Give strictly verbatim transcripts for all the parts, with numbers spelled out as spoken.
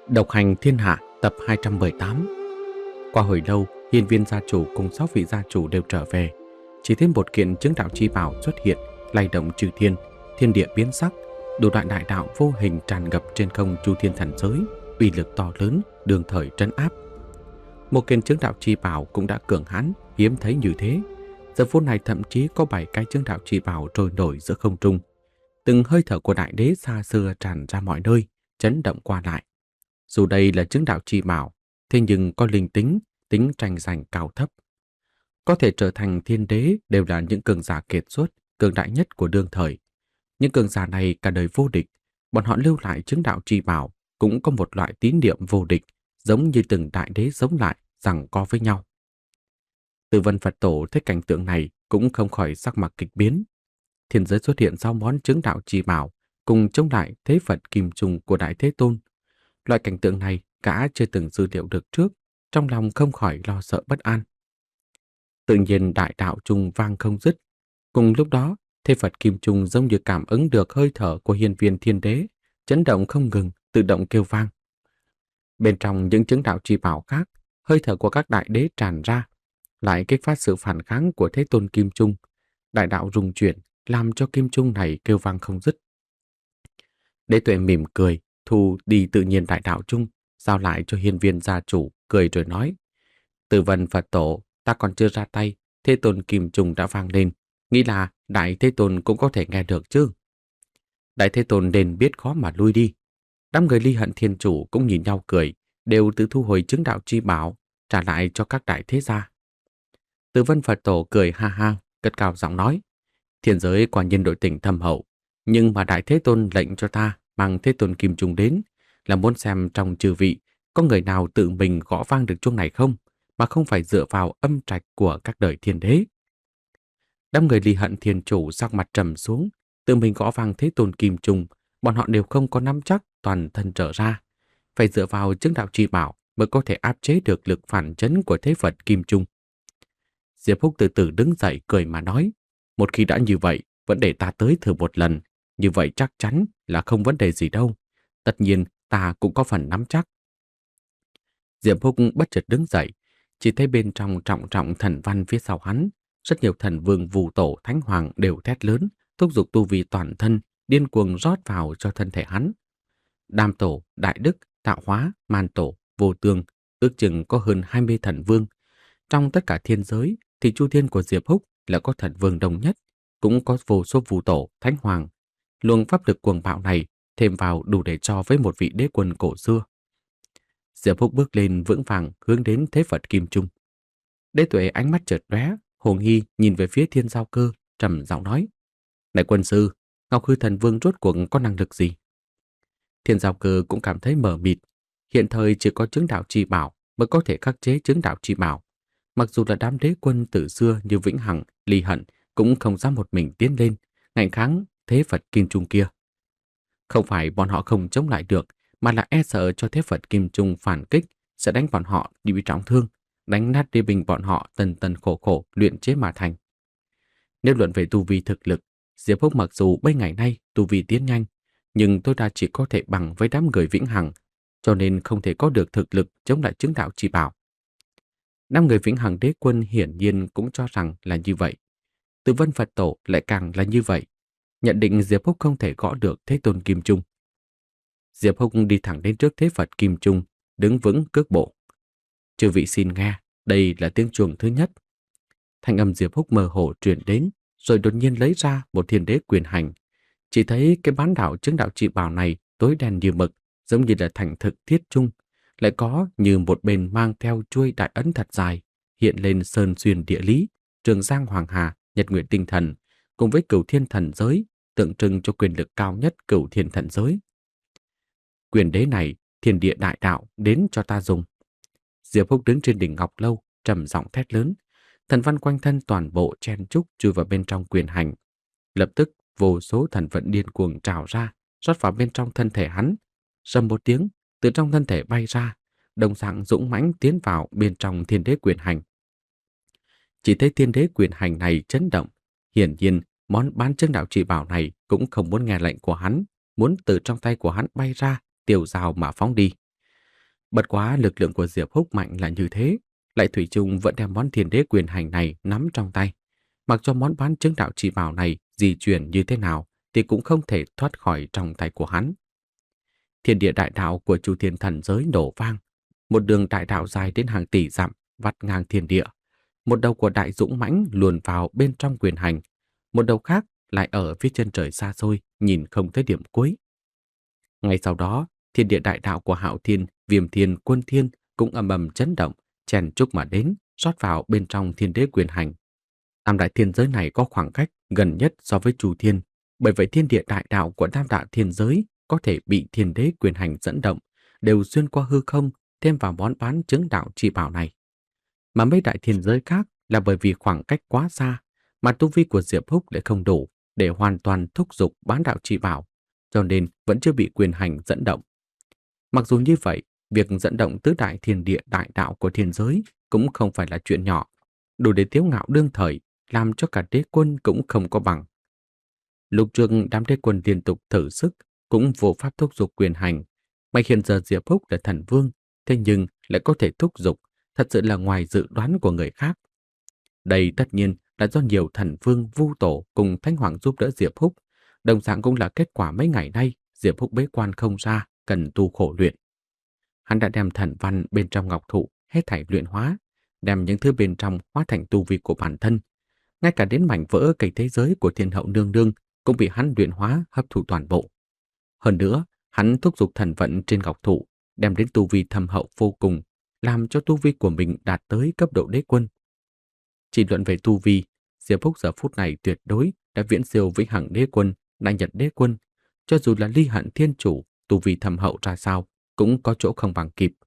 Độc hành thiên hạ tập hai trăm mười tám. Qua hồi lâu, hiên viên gia chủ cùng sáu vị gia chủ đều trở về. Chỉ thêm một kiện chứng đạo chi bảo xuất hiện, lay động trừ thiên, thiên địa biến sắc, đủ loại đại đạo vô hình tràn ngập trên không chu thiên thần giới, uy lực to lớn, đường thời trấn áp. Một kiện chứng đạo chi bảo cũng đã cường hãn, hiếm thấy như thế. Giờ phút này thậm chí có bảy cái chứng đạo chi bảo trôi nổi giữa không trung. Từng hơi thở của đại đế xa xưa tràn ra mọi nơi, chấn động qua lại. Dù đây là chứng đạo chi bảo, thế nhưng có linh tính, tính tranh giành cao thấp. Có thể trở thành thiên đế đều là những cường giả kiệt xuất, cường đại nhất của đương thời. Những cường giả này cả đời vô địch, bọn họ lưu lại chứng đạo chi bảo cũng có một loại tín niệm vô địch, giống như từng đại đế sống lại, giằng co với nhau. Từ Vân Phật Tổ thấy cảnh tượng này cũng không khỏi sắc mặt kịch biến. Thiên giới xuất hiện sáu món chứng đạo chi bảo, cùng chống lại thế Phật kim trùng của Đại Thế Tôn. Loại cảnh tượng này gã chưa từng dự liệu được trước, trong lòng không khỏi lo sợ bất an. Tự nhiên đại đạo trung vang không dứt. Cùng lúc đó, thế Phật kim trùng giống như cảm ứng được hơi thở của hiên viên thiên đế, chấn động không ngừng, tự động kêu vang. Bên trong những chứng đạo chi bảo khác, hơi thở của các đại đế tràn ra, lại kích phát sự phản kháng của thế tôn kim trung. Đại đạo rung chuyển, làm cho kim trung này kêu vang không dứt. Đế Tuệ mỉm cười, thu đi tự nhiên đại đạo chung, giao lại cho hiên viên gia chủ, cười rồi nói: Từ Vân Phật Tổ, ta còn chưa ra tay, thế tôn kim trung đã vang lên, nghĩ là đại thế tôn cũng có thể nghe được chứ. Đại thế tôn nên biết khó mà lui đi. Đám người Ly Hận Thiên Chủ cũng nhìn nhau cười, đều tự thu hồi chứng đạo chi bảo, trả lại cho các đại thế gia. Từ Vân Phật Tổ cười ha ha, cất cao giọng nói: Thiên giới quả nhiên đội tình thâm hậu, nhưng mà đại thế tôn lệnh cho ta mang thế tôn kim trung đến là muốn xem trong chư vị có người nào tự mình gõ vang được chuông này không, mà không phải dựa vào âm trạch của các đời thiên đế. Đám người Ly Hận Thiên Chủ sắc mặt trầm xuống, tự mình gõ vang thế tôn kim trung, bọn họ đều không có nắm chắc toàn thân trở ra, phải dựa vào chứng đạo chi bảo mới có thể áp chế được lực phản chấn của thế Phật kim trung. Diệp Húc từ từ đứng dậy cười mà nói: Một khi đã như vậy, vẫn để ta tới thử một lần, như vậy chắc chắn là không vấn đề gì đâu. Tất nhiên ta cũng có phần nắm chắc. Diệp Húc bất chợt đứng dậy, chỉ thấy bên trong trọng trọng thần văn phía sau hắn, rất nhiều thần vương vù tổ thánh hoàng đều thét lớn, thúc giục tu vi toàn thân, điên cuồng rót vào cho thân thể hắn. Đam tổ, đại đức, tạo hóa, man tổ, vô tương, ước chừng có hơn hai mươi thần vương. Trong tất cả thiên giới thì chu thiên của Diệp Húc là có thần vương đông nhất, cũng có vô số vù tổ, thánh hoàng. Luồng pháp lực cuồng bạo này thêm vào đủ để cho với một vị đế quân cổ xưa. Diệp Húc bước lên vững vàng hướng đến thế Phật kim trung. Đế Tuệ ánh mắt chợt lóe, hồ nghi nhìn về phía Thiên Giao Cơ, trầm giọng nói: Này quân sư, Ngọc Hư Thần Vương rốt cuộc có năng lực gì? Thiên Giao Cơ cũng cảm thấy mờ mịt. Hiện thời chỉ có chứng đạo chi bảo mới có thể khắc chế chứng đạo chi bảo. Mặc dù là đám đế quân từ xưa như Vĩnh Hằng, Ly Hận cũng không dám một mình tiến lên, ngạnh kháng thế Phật kim trung kia. Không phải bọn họ không chống lại được, mà là e sợ cho thế Phật kim trung phản kích sẽ đánh bọn họ đi bị trọng thương, đánh nát đế binh bọn họ tần tần khổ khổ luyện chế mà thành. Nếu luận về tu vi thực lực, Diệp Húc mặc dù mấy ngày nay tu vi tiến nhanh, nhưng tôi đã chỉ có thể bằng với đám người Vĩnh Hằng, cho nên không thể có được thực lực chống lại chứng đạo chi bảo. Đám người Vĩnh Hằng đế quân hiển nhiên cũng cho rằng là như vậy. Từ Vân Phật Tổ lại càng là như vậy, nhận định Diệp Húc không thể gõ được thế tôn kim trung. Diệp Húc đi thẳng đến trước thế Phật kim trung, đứng vững cước bộ. Chư vị xin nghe, đây là tiếng chuông thứ nhất. Thanh âm Diệp Húc mơ hồ truyền đến, rồi đột nhiên lấy ra một thiên đế quyền hành. Chỉ thấy cái bán đảo chứng đạo chi bảo này tối đen như mực, giống như là thành thực thiết trung, lại có như một bên mang theo chuôi đại ấn thật dài, hiện lên sơn xuyên địa lý, trường giang hoàng hà, nhật nguyện tinh thần, cùng với cửu thiên thần giới, tượng trưng cho quyền lực cao nhất cửu thiên thần giới. Quyền đế này, thiên địa đại đạo đến cho ta dùng. Diệp Húc đứng trên đỉnh ngọc lâu, trầm giọng thét lớn, thần văn quanh thân toàn bộ chen chúc chui vào bên trong quyền hành. Lập tức vô số thần vận điên cuồng trào ra, rót vào bên trong thân thể hắn. Rầm một tiếng, từ trong thân thể bay ra, đồng dạng dũng mãnh tiến vào bên trong thiên đế quyền hành. Chỉ thấy thiên đế quyền hành này chấn động, hiển nhiên món bán chứng đạo chỉ bảo này cũng không muốn nghe lệnh của hắn, muốn từ trong tay của hắn bay ra, tiêu rào mà phóng đi. Bất quá lực lượng của Diệp Húc mạnh là như thế, lại thủy chung vẫn đem món thiên đế quyền hành này nắm trong tay. Mặc cho món bán chứng đạo chỉ bảo này di chuyển như thế nào thì cũng không thể thoát khỏi trong tay của hắn. Thiên địa đại đạo của Chu Thiên Thần giới nổ vang, một đường đại đạo dài đến hàng tỷ dặm vắt ngang thiên địa. Một đầu của đại dũng mãnh luồn vào bên trong quyền hành, một đầu khác lại ở phía chân trời xa xôi, nhìn không thấy điểm cuối. Ngay sau đó, thiên địa đại đạo của Hạo Thiên, Viêm Thiên, Quân Thiên cũng ầm ầm chấn động, chèn trúc mà đến, rót vào bên trong thiên đế quyền hành. Tam đại thiên giới này có khoảng cách gần nhất so với Chu Thiên, bởi vậy thiên địa đại đạo của tam đại thiên giới có thể bị thiên đế quyền hành dẫn động, đều xuyên qua hư không, thêm vào món bán chứng đạo chi bảo này. Mà mấy đại thiên giới khác là bởi vì khoảng cách quá xa, mà tu vi của Diệp Húc lại không đủ để hoàn toàn thúc giục bán đạo chi bảo, cho nên vẫn chưa bị quyền hành dẫn động. Mặc dù như vậy, việc dẫn động tứ đại thiên địa đại đạo của thiên giới cũng không phải là chuyện nhỏ, đủ để tiếu ngạo đương thời, làm cho cả đế quân cũng không có bằng. Lục trường đám đế quân liên tục thử sức, cũng vô pháp thúc giục quyền hành. Mà hiện giờ Diệp Húc là thần vương, thế nhưng lại có thể thúc giục, thật sự là ngoài dự đoán của người khác. Đây tất nhiên là do nhiều thần vương vu tổ cùng Thánh Hoàng giúp đỡ Diệp Húc, đồng dạng cũng là kết quả mấy ngày nay Diệp Húc bế quan không ra, cần tu khổ luyện. Hắn đã đem thần văn bên trong ngọc thụ hết thảy luyện hóa, đem những thứ bên trong hóa thành tu vi của bản thân. Ngay cả đến mảnh vỡ cây thế giới của thiên hậu nương nương cũng bị hắn luyện hóa hấp thụ toàn bộ. Hơn nữa, hắn thúc giục thần vận trên ngọc thụ, đem đến tu vi thâm hậu vô cùng, làm cho tu vi của mình đạt tới cấp độ đế quân. Chỉ luận về tu vi, Diệp Húc giờ phút này tuyệt đối đã viễn siêu với hằng đế quân, đại nhật đế quân. Cho dù là Ly Hận Thiên Chủ, tu vi thâm hậu ra sao, cũng có chỗ không bằng kịp.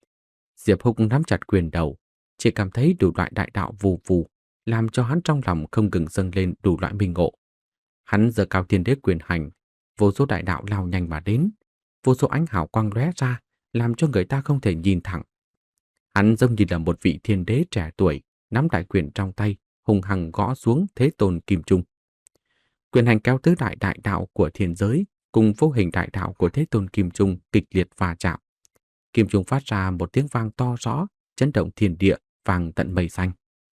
Diệp Húc nắm chặt quyền đầu, chỉ cảm thấy đủ loại đại đạo vù vù, làm cho hắn trong lòng không ngừng dâng lên đủ loại minh ngộ. Hắn giơ cao thiên đế quyền hành, vô số đại đạo lao nhanh mà đến, vô số ánh hào quang lóe ra, làm cho người ta không thể nhìn thẳng. Hắn giống như là một vị thiên đế trẻ tuổi, nắm đại quyền trong tay, hùng hằng gõ xuống thế tôn kim trung. Quyền hành kéo tứ đại đại đạo của thiên giới cùng vô hình đại đạo của thế tôn kim trung kịch liệt va chạm. Kim trung phát ra một tiếng vang to rõ, chấn động thiên địa, vang tận mây xanh.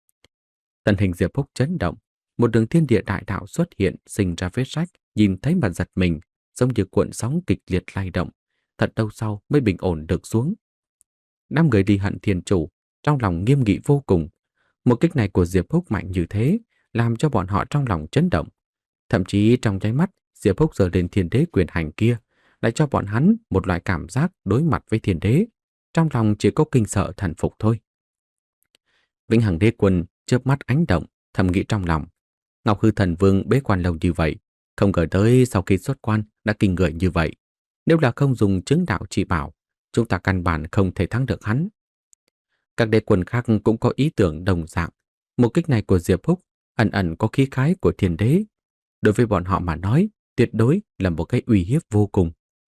Thân hình Diệp Húc chấn động, một đường thiên địa đại đạo xuất hiện, sinh ra vết rách, nhìn thấy mà giật mình, giống như cuộn sóng kịch liệt lay động, thật lâu sau mới bình ổn được xuống. Năm người đi Hận Thiên Chủ, trong lòng nghiêm nghị vô cùng. Một kích này của Diệp Húc mạnh như thế, làm cho bọn họ trong lòng chấn động. Thậm chí trong nháy mắt, Diệp Húc giơ lên thiên đế quyền hành kia, lại cho bọn hắn một loại cảm giác đối mặt với thiên đế. Trong lòng chỉ có kinh sợ thần phục thôi. Vĩnh Hằng Đế Quân chớp mắt ánh động, thầm nghĩ trong lòng. Ngọc Hư Thần Vương bế quan lâu như vậy, không ngờ tới sau khi xuất quan đã kinh người như vậy. Nếu là không dùng chứng đạo chỉ bảo, chúng ta căn bản không thể thắng được hắn. Các đế quân khác cũng có ý tưởng đồng dạng. Một kích này của Diệp Húc ẩn ẩn có khí khái của thiên đế. Đối với bọn họ mà nói, tuyệt đối là một cái uy hiếp vô cùng.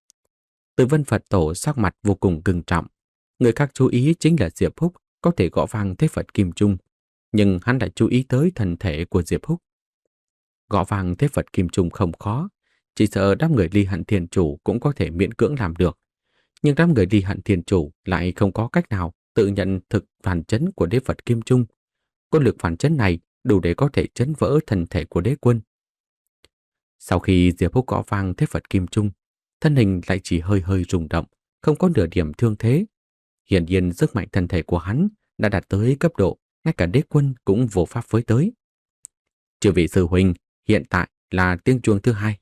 Từ Vân Phật Tổ sắc mặt vô cùng cứng trọng. Người khác chú ý chính là Diệp Húc có thể gõ vang thế Phật Kim Trung, nhưng hắn lại chú ý tới thân thể của Diệp Húc. Gõ vang thế Phật Kim Trung không khó, chỉ sợ đám người Ly Hận Thiên Chủ cũng có thể miễn cưỡng làm được. Nhưng đám người Ly Hận Thiên Chủ lại không có cách nào tự nhận thực phản chấn của đế Phật Kim Trung. Quân lực phản chấn này đủ để có thể chấn vỡ thân thể của đế quân. Sau khi Diệp Húc gõ vang thế Phật Kim Trung, thân hình lại chỉ hơi hơi rung động, không có nửa điểm thương thế. Hiển nhiên sức mạnh thân thể của hắn đã đạt tới cấp độ ngay cả đế quân cũng vô pháp với tới. Chư vị sư huynh, hiện tại là tiếng chuông thứ hai.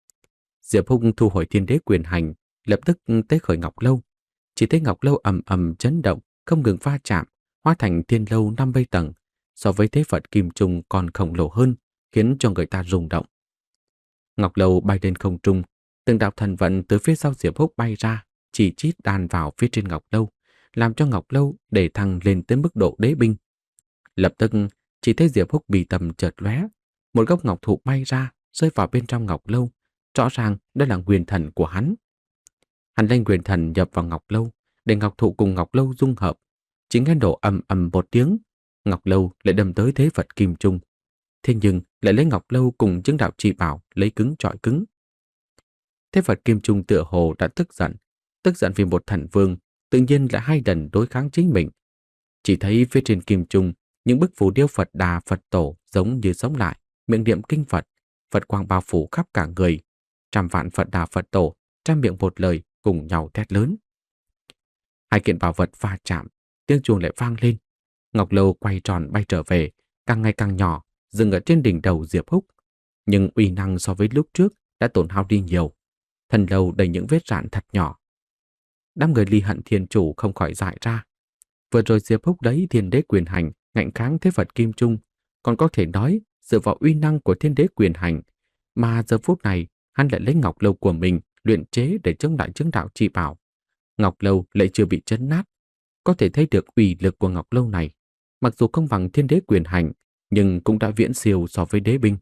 Diệp Húc thu hồi thiên đế quyền hành, lập tức tế khởi Ngọc Lâu. Chỉ thấy Ngọc Lâu ầm ầm chấn động, không ngừng va chạm, hóa thành thiên lâu năm mươi tầng, so với thế Phật Kim Trung còn khổng lồ hơn, khiến cho người ta rung động. Ngọc Lâu bay lên không trung, từng đạo thần vận từ phía sau Diệp Húc bay ra, chỉ chít đan vào phía trên Ngọc Lâu, làm cho Ngọc Lâu để thăng lên tới mức độ đế binh. Lập tức, chỉ thấy Diệp Húc bì tầm chợt lóe, một gốc ngọc thụ bay ra, rơi vào bên trong Ngọc Lâu, rõ ràng đó là nguyên thần của hắn. Hắn lấy nguyên thần nhập vào Ngọc Lâu, để ngọc thụ cùng Ngọc Lâu dung hợp. Chỉ nghe đổ ầm ầm một tiếng, Ngọc Lâu lại đâm tới thế Phật Kim Trung. Thế nhưng lại lấy Ngọc Lâu cùng chứng đạo chỉ bảo lấy cứng trọi cứng. Thế Phật Kim Trung tựa hồ đã tức giận, tức giận vì một thần vương tự nhiên lại hai lần đối kháng chính mình. Chỉ thấy phía trên kim trung, những bức phù điêu Phật Đà Phật Tổ giống như sống lại, miệng niệm kinh Phật, Phật quang bao phủ khắp cả người. Trăm vạn Phật Đà Phật Tổ trăm miệng một lời cùng nhau thét lớn. Hai kiện bảo vật va chạm, tiếng chuông lại vang lên. Ngọc Lâu quay tròn bay trở về, càng ngày càng nhỏ, dừng ở trên đỉnh đầu Diệp Húc. Nhưng uy năng so với lúc trước đã tổn hao đi nhiều. Thần lâu đầy những vết rạn thật nhỏ. Đám người Ly Hận Thiên Chủ không khỏi dại ra. Vừa rồi Diệp Húc đấy Thiên Đế Quyền Hành ngạnh kháng thế Phật Kim Trung, còn có thể nói dựa vào uy năng của Thiên Đế Quyền Hành, mà giờ phút này hắn lại lấy Ngọc Lâu của mình luyện chế để chống lại chứng đạo chi bảo. Ngọc Lâu lại chưa bị chấn nát, có thể thấy được uy lực của Ngọc Lâu này, mặc dù không bằng Thiên Đế Quyền Hành, nhưng cũng đã viễn siêu so với đế binh.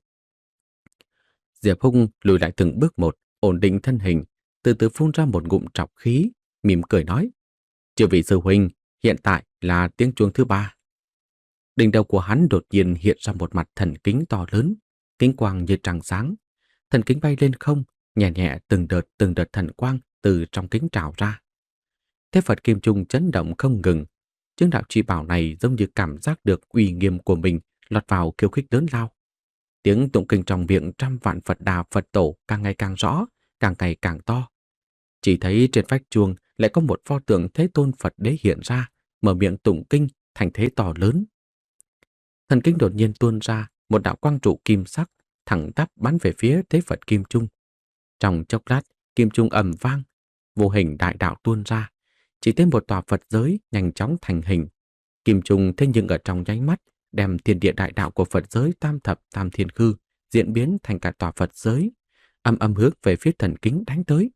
Diệp Húc lùi lại từng bước một, ổn định thân hình, từ từ phun ra một ngụm trọc khí, mỉm cười nói: "Chư vị sư huynh, hiện tại là tiếng chuông thứ ba." Đỉnh đầu của hắn đột nhiên hiện ra một mặt thần kính to lớn, kính quang như trăng sáng. Thần kính bay lên không, nhẹ nhẹ từng đợt từng đợt thần quang từ trong kính trào ra. Thế Phật Kim Trung chấn động không ngừng. Chứng đạo chi bảo này giống như cảm giác được uy nghiêm của mình lọt vào khiêu khích lớn lao. Tiếng tụng kinh trong miệng trăm vạn Phật Đà Phật Tổ càng ngày càng rõ, càng ngày càng to. Chỉ thấy trên vách chuông lại có một pho tượng Thế Tôn Phật Đế hiện ra, mở miệng tụng kinh thành thế to lớn. Thần kinh đột nhiên tuôn ra một đạo quang trụ kim sắc, thẳng tắp bắn về phía Thế Phật Kim Trung. Trong chốc lát, kim trung ầm vang, vô hình đại đạo tuôn ra, chỉ thêm một tòa Phật giới nhanh chóng thành hình. Kim trung thế nhưng ở trong nháy mắt đem thiên địa đại đạo của Phật giới tam thập tam thiên khư diễn biến thành cả tòa Phật giới, âm âm hướng về phía thần kính đánh tới.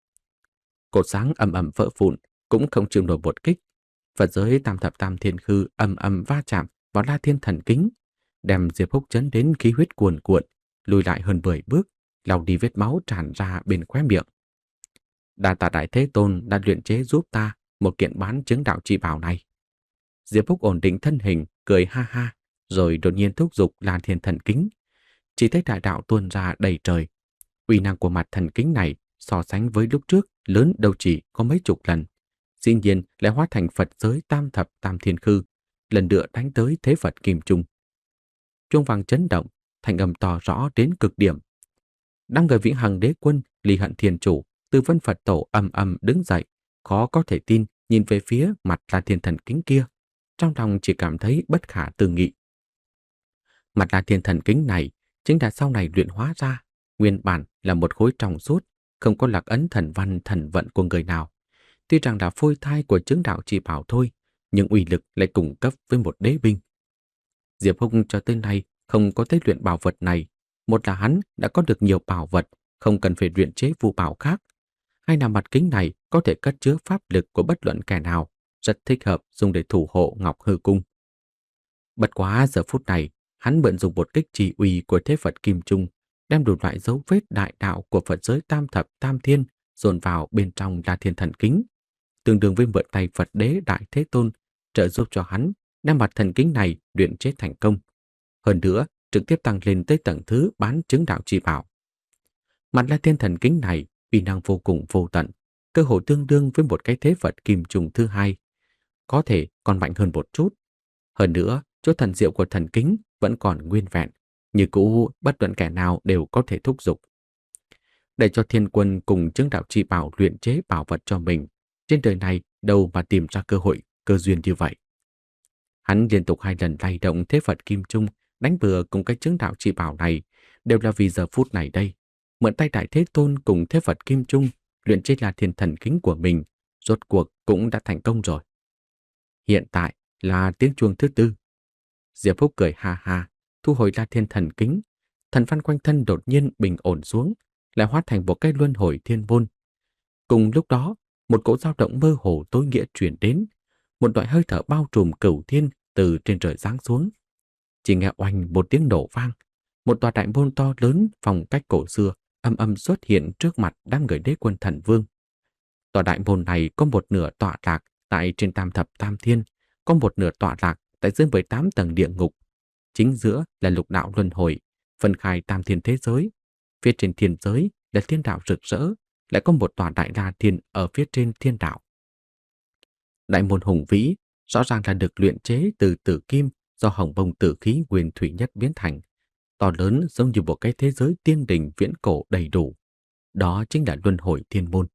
Cột sáng ầm ầm vỡ vụn, cũng không chịu nổi một kích. Phật giới tam thập tam thiên khư ầm ầm va chạm vào La Thiên thần kính, đem Diệp Húc chấn đến khí huyết cuồn cuộn, lùi lại hơn mười bước, lau đi vết máu tràn ra bên khóe miệng. Đa tạ Đại Thế Tôn đã luyện chế giúp ta một kiện bán chứng đạo chi bảo này. Diệp Húc ổn định thân hình, cười ha ha, rồi đột nhiên thúc giục La Thiên thần kính. Chỉ thấy đại đạo tuôn ra đầy trời. Uy năng của mặt thần kính này so sánh với lúc trước lớn đâu chỉ có mấy chục lần. Dĩ nhiên lại hóa thành Phật giới tam thập tam thiên khư, lần nữa đánh tới thế Phật Kim Trung. Chuông vang chấn động, thành âm to rõ đến cực điểm. Đám người Vĩnh Hằng Đế Quân, Ly Hận Thiên Chủ, Tư Vân Phật Tổ ầm ầm đứng dậy, khó có thể tin nhìn về phía mặt La Thiên thần kính kia, trong lòng chỉ cảm thấy bất khả tư nghị. Mặt La Thiên thần kính này chính là sau này luyện hóa ra, nguyên bản là một khối trong suốt, không có lạc ấn thần văn thần vận của người nào. Tuy rằng là phôi thai của chứng đạo chi bảo thôi, nhưng uy lực lại cùng cấp với một đế binh. Diệp Húc cho tới nay không có thấy luyện bảo vật này. Một là hắn đã có được nhiều bảo vật, không cần phải luyện chế phù bảo khác. Hai là mặt kính này có thể cất chứa pháp lực của bất luận kẻ nào, rất thích hợp dùng để thủ hộ Ngọc Hư Cung. Bất quá giờ phút này, hắn bận dùng một kích trì uy của thế Phật Kim Trung, đem đủ loại dấu vết đại đạo của Phật giới tam thập tam thiên dồn vào bên trong La Thiên thần kính, tương đương với mượn tay Phật Đế Đại Thế Tôn trợ giúp cho hắn đem mặt thần kính này luyện chế thành công. Hơn nữa, trực tiếp tăng lên tới tầng thứ bán chứng đạo chi bảo. Mặt La Thiên thần kính này uy năng vô cùng vô tận, cơ hội tương đương với một cái thế Phật Kim Trung thứ hai, có thể còn mạnh hơn một chút. Hơn nữa, chỗ thần diệu của thần kính vẫn còn nguyên vẹn, như cũ bất luận kẻ nào đều có thể thúc giục. Để cho Thiên Quân cùng chứng đạo chi bảo luyện chế bảo vật cho mình, trên đời này đâu mà tìm ra cơ hội, cơ duyên như vậy. Hắn liên tục hai lần lay động thế Phật Kim Trung đánh bừa cùng cái chứng đạo chi bảo này, đều là vì giờ phút này đây, mượn tay Đại Thế Tôn cùng thế Phật Kim Trung luyện chế La Thiên thần kính của mình, rốt cuộc cũng đã thành công rồi. Hiện tại là tiếng chuông thứ tư. Diệp Húc cười ha ha, thu hồi La Thiên thần kính, thần văn quanh thân đột nhiên bình ổn xuống, lại hóa thành một cái luân hồi thiên môn. Cùng lúc đó, một cỗ dao động mơ hồ tối nghĩa truyền đến, một loại hơi thở bao trùm cửu thiên từ trên trời giáng xuống. Chỉ nghe oanh một tiếng nổ vang, một tòa đại môn to lớn phong cách cổ xưa âm âm xuất hiện trước mặt đám người Đế Quân Thần Vương. Tòa đại môn này có một nửa tọa lạc tại trên tam thập tam thiên, có một nửa tọa lạc tại dưới mười tám tầng địa ngục. Chính giữa là lục đạo luân hồi, phân khai tam thiên thế giới. Phía trên thiên giới là thiên đạo rực rỡ, lại có một tòa đại la thiên ở phía trên thiên đạo. Đại môn hùng vĩ, rõ ràng là được luyện chế từ tử kim do hồng bông tử khí nguyên thủy nhất biến thành, to lớn giống như một cái thế giới tiên đình viễn cổ đầy đủ. Đó chính là luân hồi thiên môn.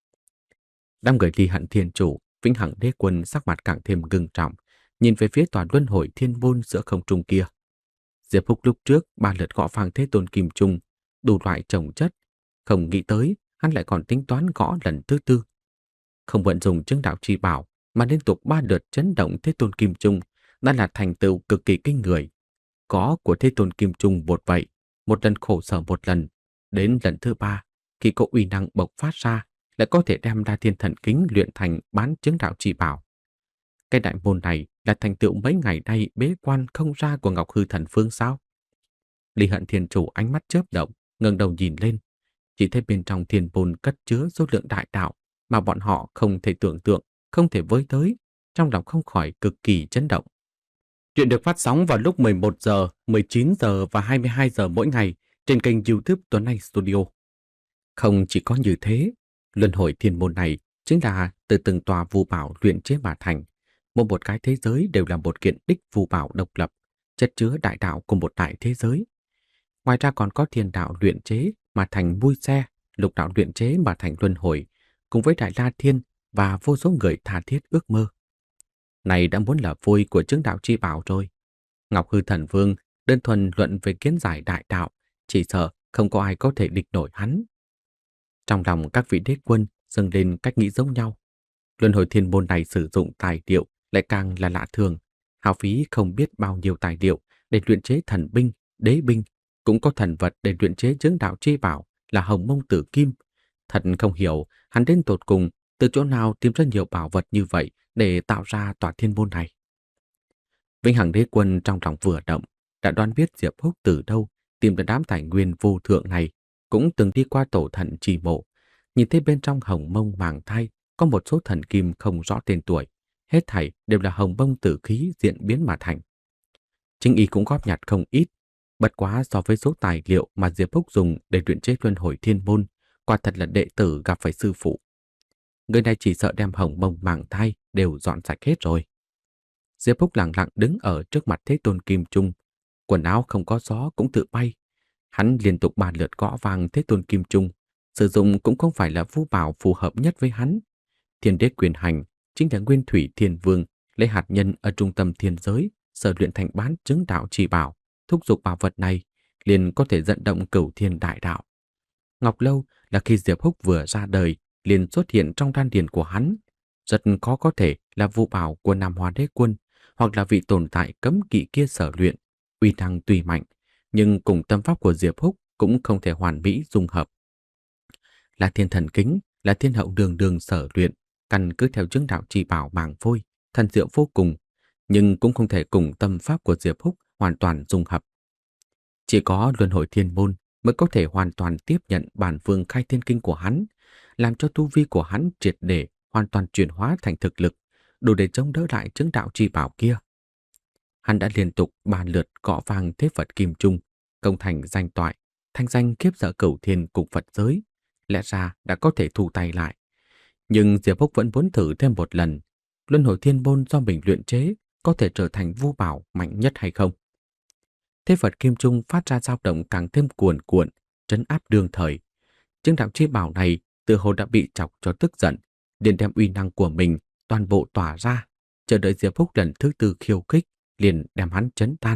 Đám người Ly Hận Thiên Chủ, Vĩnh Hằng Đế Quân sắc mặt càng thêm ngưng trọng, nhìn về phía tòa luân hồi thiên môn giữa không trung kia. Diệp Húc lúc trước ba lượt gõ vang Thế Tôn Kim Trung, đủ loại trồng chất, không nghĩ tới hắn lại còn tính toán gõ lần thứ tư. Không vận dùng chứng đạo chi bảo mà liên tục ba lượt chấn động Thế Tôn Kim Trung đã là thành tựu cực kỳ kinh người. Gõ của Thế Tôn Kim Trung một vậy, một lần khổ sở một lần, đến lần thứ ba, khi có uy năng bộc phát ra, lại có thể đem ra thiên thần kính luyện thành bán chứng đạo chi bảo. Cái đại môn này là thành tựu mấy ngày nay bế quan không ra của Ngọc Hư Thần Phương sao? Ly Hận Thiên Chủ ánh mắt chớp động, ngẩng đầu nhìn lên, chỉ thấy bên trong thiên môn cất chứa số lượng đại đạo mà bọn họ không thể tưởng tượng, không thể với tới, trong lòng không khỏi cực kỳ chấn động. Chuyện được phát sóng vào lúc mười một giờ, mười chín giờ và hai mươi hai giờ mỗi ngày trên kênh YouTube Tuấn Anh Studio. Không chỉ có như thế, luân hồi thiên môn này chính là từ từng tòa phù bảo luyện chế mà thành. Mỗi một cái thế giới đều là một kiện đích phù bảo độc lập, chất chứa đại đạo của một đại thế giới. Ngoài ra còn có thiên đạo luyện chế mà thành mui xe, lục đạo luyện chế mà thành luân hồi, cùng với đại la thiên và vô số người tha thiết ước mơ. Này đã muốn là vui của chứng đạo chi bảo rồi. Ngọc Hư Thần Vương đơn thuần luận về kiến giải đại đạo, chỉ sợ không có ai có thể địch nổi hắn. Trong lòng các vị đế quân dâng lên cách nghĩ giống nhau. Luân hồi thiên môn này sử dụng tài liệu lại càng là lạ thường, hao phí không biết bao nhiêu tài liệu để luyện chế thần binh, đế binh, cũng có thần vật để luyện chế chứng đạo chi bảo là hồng mông tử kim. Thật không hiểu hắn đến tột cùng từ chỗ nào tìm ra nhiều bảo vật như vậy để tạo ra tòa thiên môn này. Vĩnh Hằng Đế Quân trong lòng vừa động, đã đoán biết Diệp Húc từ đâu tìm được đám tài nguyên vô thượng này, cũng từng đi qua tổ thần trì mộ, nhìn thấy bên trong hồng mông màng thai có một số thần kim không rõ tên tuổi, hết thảy đều là hồng mông tử khí diễn biến mà thành. Chính y cũng góp nhặt không ít, bất quá so với số tài liệu mà Diệp Húc dùng để luyện chế luân hồi thiên môn, quả thật là đệ tử gặp phải sư phụ. Người này chỉ sợ đem hồng mông màng thai đều dọn sạch hết rồi. Diệp Húc lặng lặng đứng ở trước mặt Thế Tôn Kim Trung, quần áo không có gió cũng tự bay. Hắn liên tục ba lượt gõ vang Thế Tôn Kim Trung, sử dụng cũng không phải là phù bảo phù hợp nhất với hắn. Thiên Đế Quyền Hành chính là Nguyên Thủy Thiên Vương lấy hạt nhân ở trung tâm thiên giới sở luyện thành bán chứng đạo chỉ bảo, thúc giục bảo vật này liền có thể dẫn động cửu thiên đại đạo. Ngọc Lâu là khi Diệp Húc vừa ra đời liền xuất hiện trong đan điền của hắn, rất khó có thể là phù bảo của Nam Hoa Đế Quân hoặc là vị tồn tại cấm kỵ kia sở luyện, uy năng tùy mạnh, nhưng cùng tâm pháp của Diệp Húc cũng không thể hoàn mỹ dung hợp. Là thiên thần kính, là thiên hậu đường đường sở luyện, căn cứ theo chứng đạo chỉ bảo bảng phôi, thần diệu vô cùng, nhưng cũng không thể cùng tâm pháp của Diệp Húc hoàn toàn dung hợp. Chỉ có luân hồi thiên môn mới có thể hoàn toàn tiếp nhận bản vương khai thiên kinh của hắn, làm cho tu vi của hắn triệt để hoàn toàn chuyển hóa thành thực lực, đủ để chống đỡ lại chứng đạo chi bảo kia. Hắn đã liên tục ba lượt gõ vang thế Phật Kim Trung, công thành danh toại, thanh danh kiếp sợ cửu thiên cùng Phật giới, lẽ ra đã có thể thu tay lại. Nhưng Diệp Húc vẫn muốn thử thêm một lần, luân hồi thiên môn do mình luyện chế có thể trở thành vu bảo mạnh nhất hay không. Thế Phật Kim Trung phát ra dao động càng thêm cuồn cuộn, trấn áp đương thời. Chứng đạo chi bảo này tự hồ đã bị chọc cho tức giận, liền đem uy năng của mình toàn bộ tỏa ra, chờ đợi Diệp Húc lần thứ tư khiêu khích, liền đem hắn chấn tan.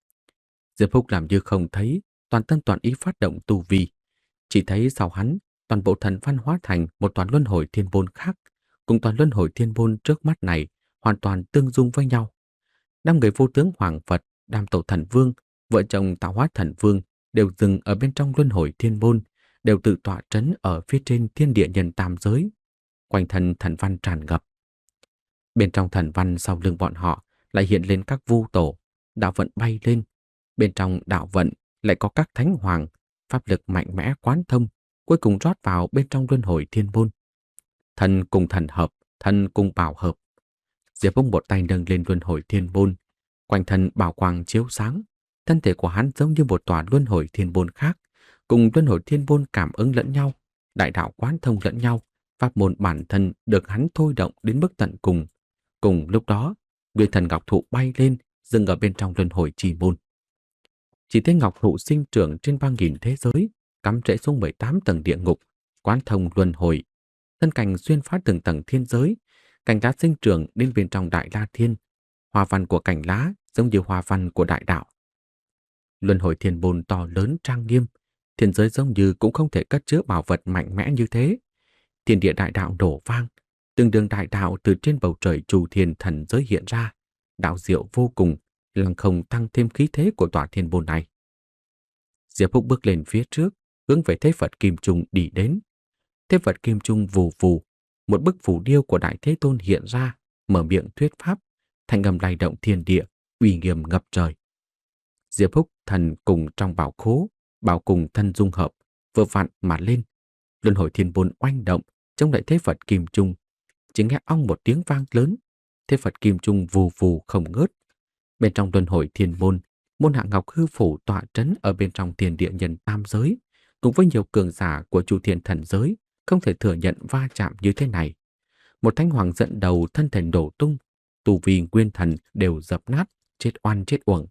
Diệp Húc làm như không thấy, toàn tâm toàn ý phát động tu vi, chỉ thấy sau hắn, toàn bộ thần văn hóa thành một toàn luân hồi thiên môn khác, cùng toàn luân hồi thiên môn trước mắt này hoàn toàn tương dung với nhau. Năm người vô tướng Hoàng Phật, Đam Tổ Thần Vương, vợ chồng Tạo Hóa Thần Vương đều dừng ở bên trong luân hồi thiên môn, đều tự tọa trấn ở phía trên thiên địa nhân tam giới, quanh thân thần văn tràn ngập. Bên trong thần văn sau lưng bọn họ lại hiện lên các vu tổ, đạo vận bay lên. Bên trong đạo vận lại có các thánh hoàng, pháp lực mạnh mẽ quán thông, cuối cùng rót vào bên trong luân hồi thiên môn. Thần cùng thần hợp, thần cùng bảo hợp. Diệp Húc một tay nâng lên luân hồi thiên môn, quanh thân bảo quang chiếu sáng, thân thể của hắn giống như một tòa luân hồi thiên môn khác, cùng luân hồi thiên môn cảm ứng lẫn nhau, đại đạo quán thông lẫn nhau, pháp môn bản thân được hắn thôi động đến mức tận cùng, Cùng lúc đó, nguyên thần ngọc thụ bay lên, dừng ở bên trong luân hồi chi môn. Chỉ thấy ngọc thụ sinh trưởng trên ba nghìn thế giới, cắm rễ xuống mười tám tầng địa ngục, quán thông luân hồi, thân cành xuyên phá từng tầng thiên giới, cành lá sinh trưởng đến bên trong đại la thiên, hoa văn của cành lá giống như hoa văn của đại đạo. Luân hồi thiên môn to lớn trang nghiêm, thiên giới giống như cũng không thể cất chứa bảo vật mạnh mẽ như thế. Thiên địa đại đạo nổ vang, từng đường đại đạo từ trên bầu trời trù thiên thần giới hiện ra, đạo diệu vô cùng, lăng không tăng thêm khí thế của tòa thiên môn này. Diệp Húc bước lên phía trước, hướng về thế Phật Kim Trung đi đến. Thế Phật Kim Trung vù vù, một bức phù điêu của Đại Thế Tôn hiện ra, mở miệng thuyết pháp, thanh âm lay động thiên địa, uy nghiêm ngập trời. Diệp Húc thần cùng trong bảo khố, bảo cùng thân dung hợp, vừa vặn mà lên. Luân hồi thiên môn oanh động, chống lại thế Phật Kim Trung. Chỉ nghe ong một tiếng vang lớn, thế Phật Kim Trung vù vù không ngớt. Bên trong luân hồi thiên môn, môn hạ ngọc hư phủ tọa trấn ở bên trong thiên địa nhân tam giới, cùng với nhiều cường giả của chu thiên thần giới, không thể thừa nhận va chạm như thế này. Một thánh hoàng dẫn đầu thân thể đổ tung, tu vi nguyên thần đều dập nát, chết oan chết uổng.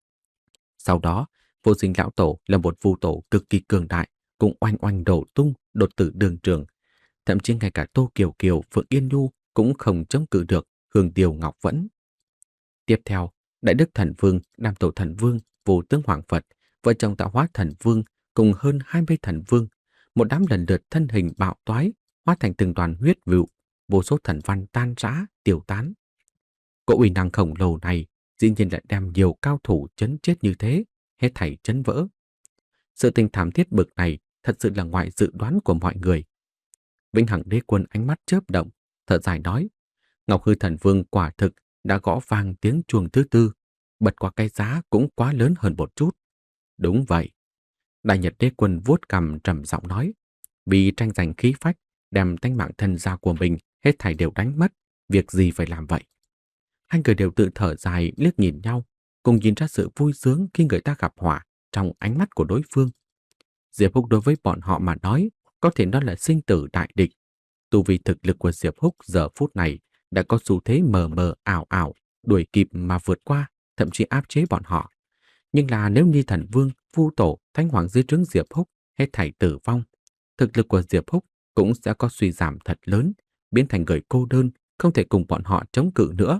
Sau đó, vô sinh lão tổ là một vu tổ cực kỳ cường đại, cũng oanh oanh đổ tung, đột tử đường trường. Thậm chí ngay cả Tô Kiều Kiều, Phượng Yên Nhu cũng không chống cự được Hương Tiêu Ngọc Vẫn. Tiếp theo, Đại Đức Thần Vương, Nam Tổ Thần Vương, Vô Tướng Hoàng Phật, vợ chồng Tạo Hóa Thần Vương cùng hơn hai mươi thần vương, một đám lần lượt thân hình bạo toái, hóa thành từng đoàn huyết vụ, vô số thần văn tan rã, tiêu tán. Cỗ uy năng khổng lồ này dĩ nhiên lại đem nhiều cao thủ chấn chết như thế, hết thảy chấn vỡ. Sự tình thảm thiết bực này thật sự là ngoài dự đoán của mọi người. Vĩnh Hằng Đế Quân ánh mắt chớp động, thở dài nói: Ngọc Hư Thần Vương quả thực đã gõ vang tiếng chuông thứ tư, bật qua cái giá cũng quá lớn hơn một chút. Đúng vậy. Đại Nhật Đế Quân vuốt cằm trầm giọng nói: vì tranh giành khí phách, đem tánh mạng thân gia của mình hết thảy đều đánh mất, việc gì phải làm vậy? Hai người đều tự thở dài liếc nhìn nhau, cùng nhìn ra sự vui sướng khi người ta gặp họa trong ánh mắt của đối phương. Diệp Húc đối với bọn họ mà nói, có thể nói là sinh tử đại địch. Tu vi thực lực của Diệp Húc giờ phút này đã có xu thế mờ mờ ảo ảo, đuổi kịp mà vượt qua, thậm chí áp chế bọn họ. Nhưng là nếu như Thần Vương, Vu Tổ, Thánh Hoàng dưới trướng Diệp Húc hết thảy tử vong, thực lực của Diệp Húc cũng sẽ có suy giảm thật lớn, biến thành người cô đơn, không thể cùng bọn họ chống cự nữa.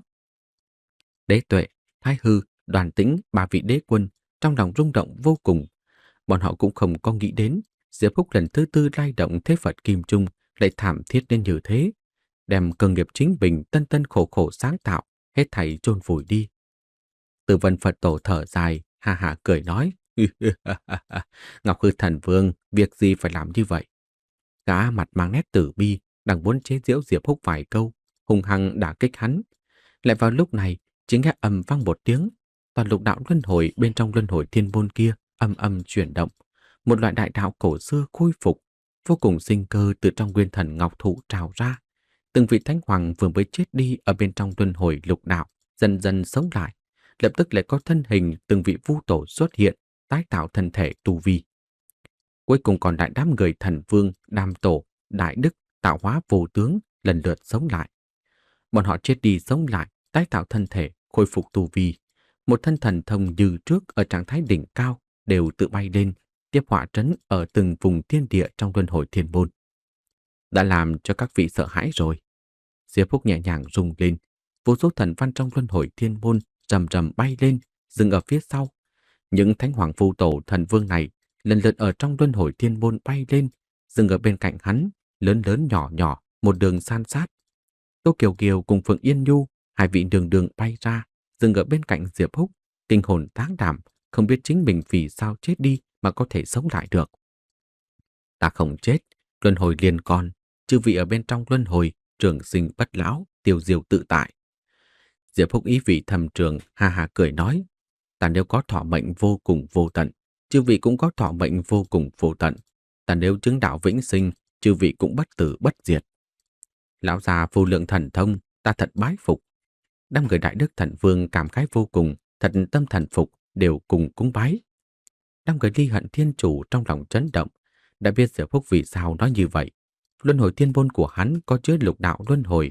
Đế Tuệ, Thái Hư, Đoàn Tĩnh, ba vị đế quân trong lòng rung động vô cùng. Bọn họ cũng không có nghĩ đến Diệp Húc lần thứ tư lai động thế Phật Kim Trung lại thảm thiết đến như thế, đem cơ nghiệp chính mình tân tân khổ khổ sáng tạo hết thảy chôn vùi đi. Từ Vân Phật Tổ thở dài, ha ha cười nói: Ngọc Hư Thần Vương, việc gì phải làm như vậy? Gã mặt mang nét tử bi, đang muốn chế giễu Diệp Húc vài câu, hung hăng đả kích hắn. Lại vào lúc này, chỉ nghe ầm vang một tiếng, toàn lục đạo luân hồi bên trong luân hồi thiên môn kia âm âm chuyển động, một loại đại đạo cổ xưa khôi phục, vô cùng sinh cơ từ trong nguyên thần ngọc thụ trào ra. Từng vị thánh hoàng vừa mới chết đi ở bên trong luân hồi lục đạo dần dần sống lại, lập tức lại có thân hình từng vị vu tổ xuất hiện, tái tạo thân thể tu vi. Cuối cùng còn lại đám người thần vương, đam tổ, đại đức, tạo hóa vô tướng lần lượt sống lại. Bọn họ chết đi sống lại, tái tạo thân thể, khôi phục tu vi. Một thân thần thông như trước ở trạng thái đỉnh cao đều tự bay lên, tiếp họa trấn ở từng vùng thiên địa trong luân hồi thiên môn. Đã làm cho các vị sợ hãi rồi. Diệp Húc nhẹ nhàng rung lên, vô số thần văn trong luân hồi thiên môn rầm rầm bay lên, dừng ở phía sau. Những thánh hoàng vu tổ thần vương này lần lượt ở trong luân hồi thiên môn bay lên, dừng ở bên cạnh hắn, lớn lớn nhỏ nhỏ, một đường san sát. Tô Kiều Kiều cùng Phượng Yên Nhu, hai vị đường đường bay ra, dừng ở bên cạnh Diệp Húc, kinh hồn táng đảm, không biết chính mình vì sao chết đi mà có thể sống lại được. Ta không chết, luân hồi liền còn, chư vị ở bên trong luân hồi, trường sinh bất lão, tiêu diêu tự tại. Diệp Húc ý vị thầm trường, ha ha cười nói: ta nếu có thọ mệnh vô cùng vô tận, chư vị cũng có thọ mệnh vô cùng vô tận. Ta nếu chứng đạo vĩnh sinh, chư vị cũng bất tử bất diệt. Lão già vô lượng thần thông, ta thật bái phục. Đám người đại đức thần vương cảm khái vô cùng, thật tâm thần phục, đều cùng cúng bái. Đám người ly hận thiên chủ trong lòng chấn động, đã biết Diệp Húc vì sao nói như vậy. Luân hồi thiên môn của hắn có chứa lục đạo luân hồi,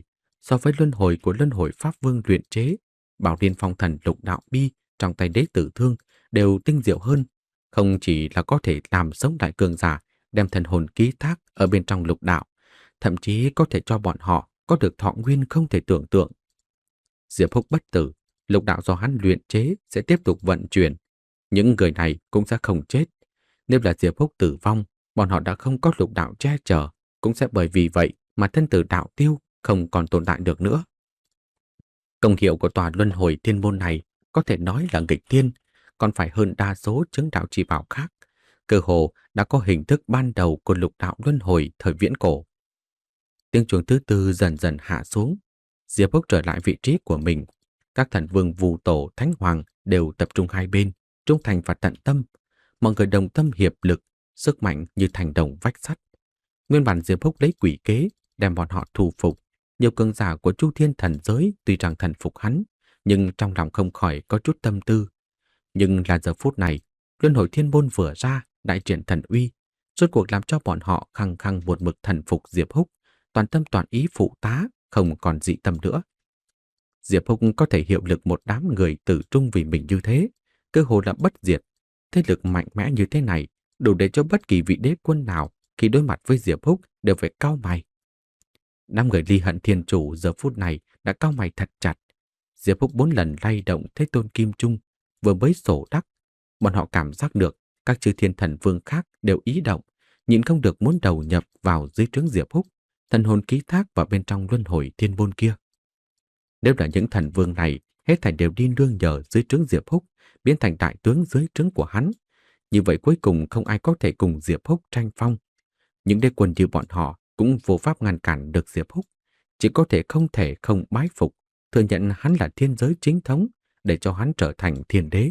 so với luân hồi của luân hồi Pháp Vương luyện chế, Bảo Liên Phong Thần Lục Đạo Bi trong tay Đế Tử Thương đều tinh diệu hơn, không chỉ là có thể làm sống đại cường giả, đem thần hồn ký thác ở bên trong lục đạo, thậm chí có thể cho bọn họ có được thọ nguyên không thể tưởng tượng. Diệp Húc bất tử, lục đạo do hắn luyện chế sẽ tiếp tục vận chuyển. Những người này cũng sẽ không chết. Nếu là Diệp Húc tử vong, bọn họ đã không có lục đạo che chở, cũng sẽ bởi vì vậy mà thân tử đạo tiêu không còn tồn tại được nữa. Công hiệu của tòa luân hồi thiên môn này có thể nói là nghịch thiên, còn phải hơn đa số chứng đạo chi bảo khác. Cơ hồ đã có hình thức ban đầu của lục đạo luân hồi thời viễn cổ. Tiếng chuông thứ tư dần dần hạ xuống. Diệp Húc trở lại vị trí của mình. Các thần vương Vu Tổ, Thánh Hoàng đều tập trung hai bên, trung thành và tận tâm. Mọi người đồng tâm hiệp lực, sức mạnh như thành đồng vách sắt. Nguyên bản Diệp Húc lấy quỷ kế đem bọn họ thu phục. Nhiều cường giả của Chu Thiên thần giới tuy rằng thần phục hắn, nhưng trong lòng không khỏi có chút tâm tư. Nhưng là giờ phút này, luân hồi thiên môn vừa ra, đại triển thần uy, rốt cuộc làm cho bọn họ khăng khăng một mực thần phục Diệp Húc, toàn tâm toàn ý phụ tá, không còn dị tâm nữa. Diệp Húc có thể hiệu lực một đám người tử trung vì mình như thế, cơ hồ là bất diệt. Thế lực mạnh mẽ như thế này, đủ để cho bất kỳ vị đế quân nào khi đối mặt với Diệp Húc đều phải cau mày. Năm người Ly Hận Thiên Chủ giờ phút này đã cau mày thật chặt. Diệp Húc bốn lần lay động Thế Tôn Kim Trung, vừa mới sổ đắc, bọn họ cảm giác được các chư thiên thần vương khác đều ý động, nhịn không được muốn đầu nhập vào dưới trướng Diệp Húc, thần hồn ký thác vào bên trong luân hồi thiên môn kia. Nếu là những thần vương này hết thảy đều đi nương nhờ dưới trướng Diệp Húc, biến thành đại tướng dưới trướng của hắn, như vậy cuối cùng không ai có thể cùng Diệp Húc tranh phong. Những đế quân như bọn họ cũng vô pháp ngăn cản được Diệp Húc, chỉ có thể không thể không bái phục, thừa nhận hắn là thiên giới chính thống để cho hắn trở thành thiên đế.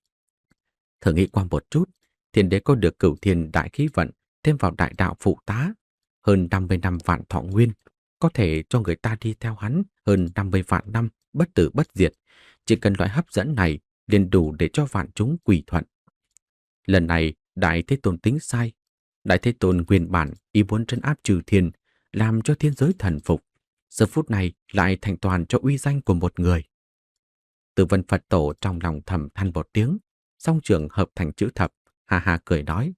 Thử nghĩ qua một chút, thiên đế có được cửu thiên đại khí vận thêm vào đại đạo phụ tá, hơn năm mươi năm vạn thọ nguyên, có thể cho người ta đi theo hắn hơn năm mươi vạn năm bất tử bất diệt. Chỉ cần loại hấp dẫn này liền đủ để cho vạn chúng quỳ thuận. Lần này Đại Thế Tôn tính sai. Đại Thế Tôn nguyên bản ý muốn trấn áp trừ thiên, làm cho thiên giới thần phục. Giờ phút này lại thành toàn cho uy danh của một người. Tử Vân Phật Tổ trong lòng thầm than một tiếng, song trường hợp thành chữ thập, ha ha cười nói: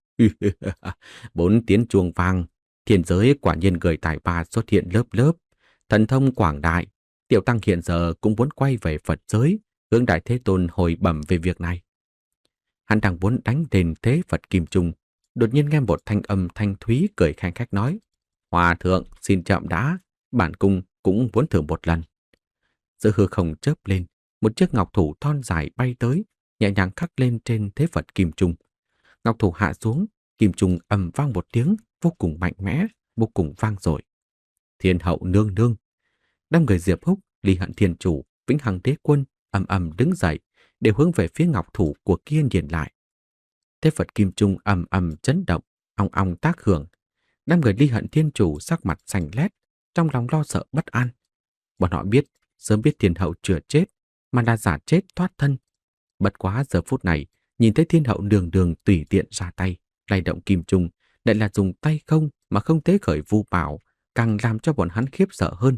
bốn tiếng chuông vang, thiên giới quả nhiên người tài ba xuất hiện lớp lớp, thần thông quảng đại. Tiểu tăng hiện giờ cũng muốn quay về Phật giới, hướng Đại Thế Tôn hồi bẩm về việc này. Hắn đang muốn đánh đền thế Phật Kim Trung, đột nhiên nghe một thanh âm thanh thúy cười khanh khách nói: Hòa thượng xin chậm đã, bản cung cũng muốn thử một lần. Giữa hư không chớp lên, một chiếc ngọc thủ thon dài bay tới, nhẹ nhàng khắc lên trên thế Phật Kim Trung. Ngọc thủ hạ xuống, Kim Trung ầm vang một tiếng vô cùng mạnh mẽ, vô cùng vang dội. Thiên hậu nương nương. Năm người Diệp Húc, Ly Hận Thiên Chủ, Vĩnh Hằng Đế Quân ầm ầm đứng dậy, đều hướng về phía ngọc thủ của kia nhìn lại. Thế Phật Kim Trung ầm ầm chấn động, ong ong tác hưởng. Năm người Ly Hận Thiên Chủ sắc mặt xanh lét, trong lòng lo sợ bất an. Bọn họ biết, sớm biết thiên hậu chưa chết, mà là giả chết thoát thân. Bất quá giờ phút này, nhìn thấy thiên hậu đường đường tùy tiện ra tay, lay động kim trung, lại là dùng tay không mà không tế khởi vu bảo, càng làm cho bọn hắn khiếp sợ hơn.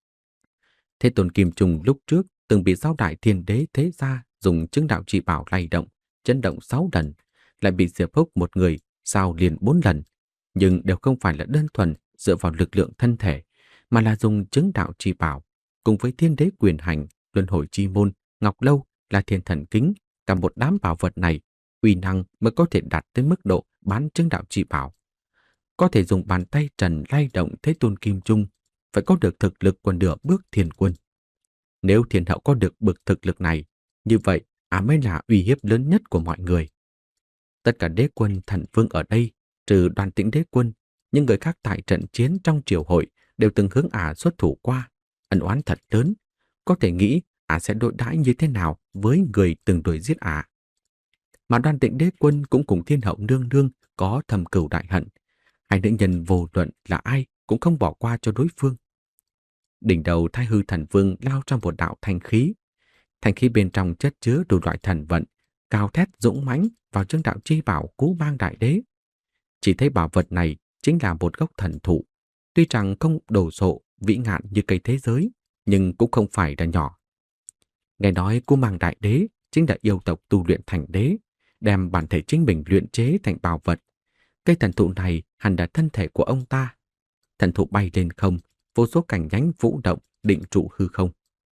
Thế Tôn Kim Trung lúc trước từng bị sáu đại thiên đế thế gia dùng chứng đạo chỉ bảo lay động, chấn động sáu lần, lại bị Diệp Húc một người sao liền bốn lần, nhưng đều không phải là đơn thuần dựa vào lực lượng thân thể, mà là dùng chứng đạo chỉ bảo, cùng với thiên đế quyền hành, luân hồi chi môn, ngọc lâu, là thiên thần kính, cả một đám bảo vật này, uy năng mới có thể đạt tới mức độ bán chứng đạo chỉ bảo. Có thể dùng bàn tay trần lay động Thế Tôn Kim Trung, phải có được thực lực của nửa bước thiên quân. Nếu thiên hậu có được bực thực lực này, như vậy ả mới là uy hiếp lớn nhất của mọi người. Tất cả đế quân thần vương ở đây, trừ Đoàn Tĩnh đế quân, những người khác tại trận chiến trong triều hội đều từng hướng ả xuất thủ qua, ân oán thật lớn. Có thể nghĩ ả sẽ đối đãi như thế nào với người từng đuổi giết ả. Mà Đoàn Tĩnh đế quân cũng cùng thiên hậu nương nương có thầm cừu đại hận. Hai nữ nhân vô luận là ai cũng không bỏ qua cho đối phương. Đỉnh đầu Thái Hư Thần Vương lao trong một đạo thanh khí. Thanh khí bên trong chất chứa đủ loại thần vận, cao thét dũng mãnh vào chứng đạo chi bảo Cú Bang Đại Đế. Chỉ thấy bảo vật này chính là một gốc thần thụ, tuy rằng không đồ sộ vĩ ngạn như cây thế giới, nhưng cũng không phải là nhỏ. Nghe nói Cú Mang Đại Đế chính là yêu tộc tu luyện thành đế, đem bản thể chính mình luyện chế thành bảo vật. Cây thần thụ này hẳn là thân thể của ông ta. Thần thụ bay lên không, vô số cành nhánh vũ động, định trụ hư không.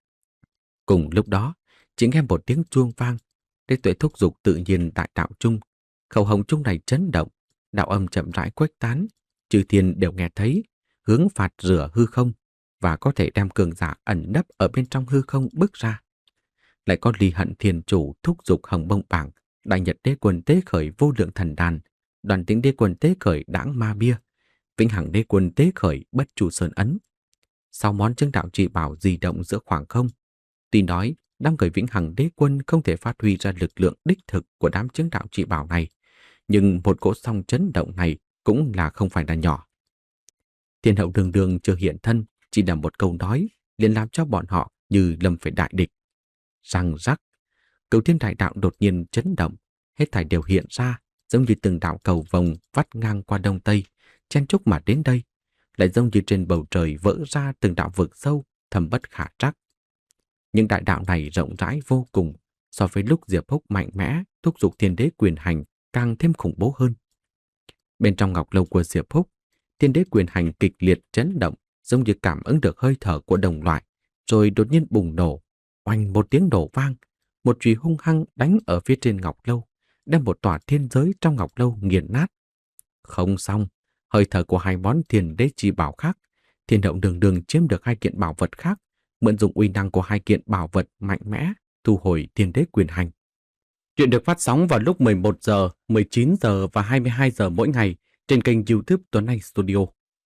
Cùng lúc đó, chỉ nghe một tiếng chuông vang, đế tuệ thúc giục tự nhiên đại đạo trung. Khẩu hồng trung này chấn động, đạo âm chậm rãi khuếch tán, chư thiên đều nghe thấy, hướng phạt rửa hư không và có thể đem cường giả ẩn nấp ở bên trong hư không bước ra. Lại có Ly Hận Thiên Chủ thúc giục Hồng Bông Bảng, Đại Nhật Đế Quân tế khởi vô lượng thần đàn, Đoàn Tĩnh Đế Quân tế khởi đãng ma bia, Vĩnh Hằng Đế Quân tế khởi bất chu sơn ấn. Sau món chứng đạo chỉ bảo di động giữa khoảng không, tuy nói đám người Vĩnh Hằng Đế Quân không thể phát huy ra lực lượng đích thực của đám chứng đạo chỉ bảo này, nhưng một cỗ song chấn động này cũng là không phải là nhỏ. Thiên hậu đường đường chưa hiện thân, chỉ là một câu nói liền làm cho bọn họ như lâm phải đại địch. Răng rắc, Cửu Thiên Đại Đạo đột nhiên chấn động, hết thảy đều hiện ra, giống như từng đạo cầu vồng vắt ngang qua đông tây, chen chúc mà đến đây, lại giống như trên bầu trời vỡ ra từng đạo vực sâu, thâm bất khả trắc. Những đại đạo này rộng rãi vô cùng, so với lúc Diệp Húc mạnh mẽ thúc giục Thiên Đế Quyền Hành càng thêm khủng bố hơn. Bên trong ngọc lâu của Diệp Húc, Thiên Đế Quyền Hành kịch liệt chấn động, giống như cảm ứng được hơi thở của đồng loại, rồi đột nhiên bùng nổ, oanh một tiếng nổ vang, một chùy hung hăng đánh ở phía trên ngọc lâu, đem một tòa thiên giới trong ngọc lâu nghiền nát. Không xong, hơi thở của hai món Thiên Đế chi bảo khác, Thiên hậu đường đường chiếm được hai kiện bảo vật khác, mượn dụng uy năng của hai kiện bảo vật mạnh mẽ, thu hồi Thiên Đế Quyền Hành. Chuyện được phát sóng vào lúc mười một giờ, mười chín giờ và hai mươi hai giờ mỗi ngày trên kênh YouTube Tuấn Anh Studio.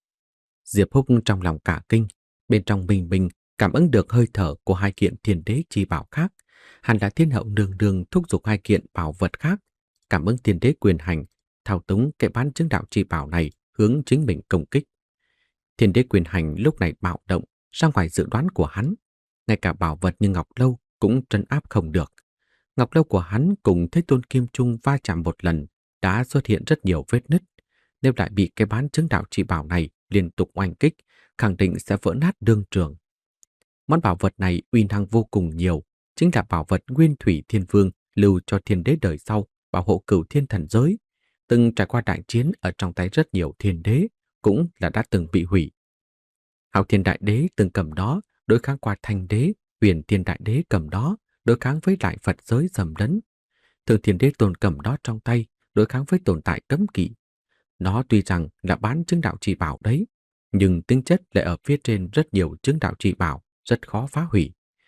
Diệp Húc trong lòng cả kinh, bên trong mình mình cảm ứng được hơi thở của hai kiện Thiên Đế chi bảo khác, hẳn là Thiên hậu đường đường thúc giục hai kiện bảo vật khác, cảm ứng Thiên Đế Quyền Hành, thao túng cái bán chứng đạo chi bảo này hướng chính mình công kích. Thiên Đế Quyền Hành lúc này bạo động, ra ngoài dự đoán của hắn, ngay cả bảo vật như ngọc lâu cũng trấn áp không được. Ngọc lâu của hắn cùng Thế Tôn Kim Trung va chạm một lần đã xuất hiện rất nhiều vết nứt, nếu lại bị cái bán chứng đạo chi bảo này liên tục oanh kích, khẳng định sẽ vỡ nát đương trường. Món bảo vật này uy năng vô cùng nhiều, chính là bảo vật Nguyên Thủy Thiên Vương lưu cho Thiên Đế đời sau bảo hộ Cửu Thiên thần giới, từng trải qua đại chiến ở trong tay rất nhiều thiên đế, cũng là đã từng bị hủy. Hạo Thiên Đại Đế từng cầm đó đối kháng qua Thanh Đế, Huyền Thiên Đại Đế cầm đó đối kháng với lại Phật giới xâm lấn. Thường Thiên Đế Tôn cầm đó trong tay đối kháng với tồn tại cấm kỵ. Nó tuy rằng là bán chứng đạo chỉ bảo đấy, nhưng tính chất lại ở phía trên rất nhiều chứng đạo chỉ bảo, rất khó phá hủy.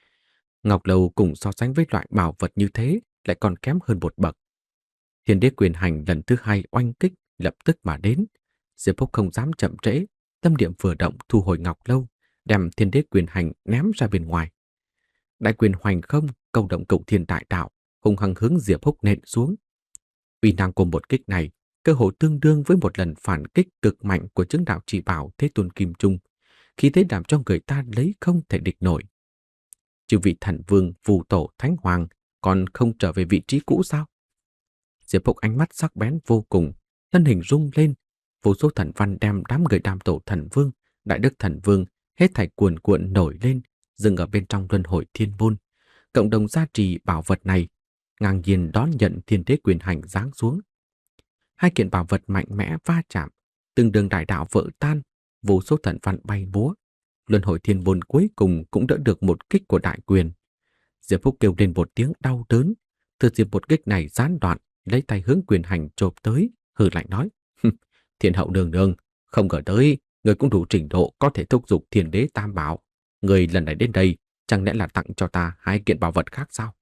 Ngọc Lâu cùng so sánh với loại bảo vật như thế lại còn kém hơn một bậc. Thiên Đế Quyền Hành lần thứ hai oanh kích lập tức mà đến. Diệp Húc không dám chậm trễ, tâm niệm vừa động thu hồi Ngọc Lâu, đem Thiên Đế Quyền Hành ném ra bên ngoài. Đại quyền hoành không, câu động Cửu Thiên Đại Đạo, hung hăng hướng Diệp Húc nện xuống. Uy năng của một kích này cơ hồ tương đương với một lần phản kích cực mạnh của chứng đạo chỉ bảo Thế Tôn Kim Trung, khí thế làm cho người ta lấy không thể địch nổi. Chư vị thần vương, phù tổ, thánh hoàng còn không trở về vị trí cũ sao? Diệp Húc ánh mắt sắc bén vô cùng, thân hình rung lên, vô số thần văn đem đám người đam tổ thần vương, đại đức thần vương hết thảy cuồn cuộn nổi lên, dừng ở bên trong luân hồi thiên môn, cộng đồng gia trì bảo vật này, ngang nhiên đón nhận Thiên Đế Quyền Hành giáng xuống. Hai kiện bảo vật mạnh mẽ va chạm, từng đường đại đạo vỡ tan, vô số thần văn bay múa. Luân hồi thiên môn cuối cùng cũng đỡ được một kích của đại quyền. Diệp Húc kêu lên một tiếng đau đớn, thừa dịp một kích này gián đoạn, lấy tay hướng Quyền Hành chộp tới, hừ lạnh nói: Thiên hậu đường đường, không ngờ tới người cũng đủ trình độ có thể thúc giục Thiên Đế Tam Bảo. Người lần này đến đây chẳng lẽ là tặng cho ta hai kiện bảo vật khác sao?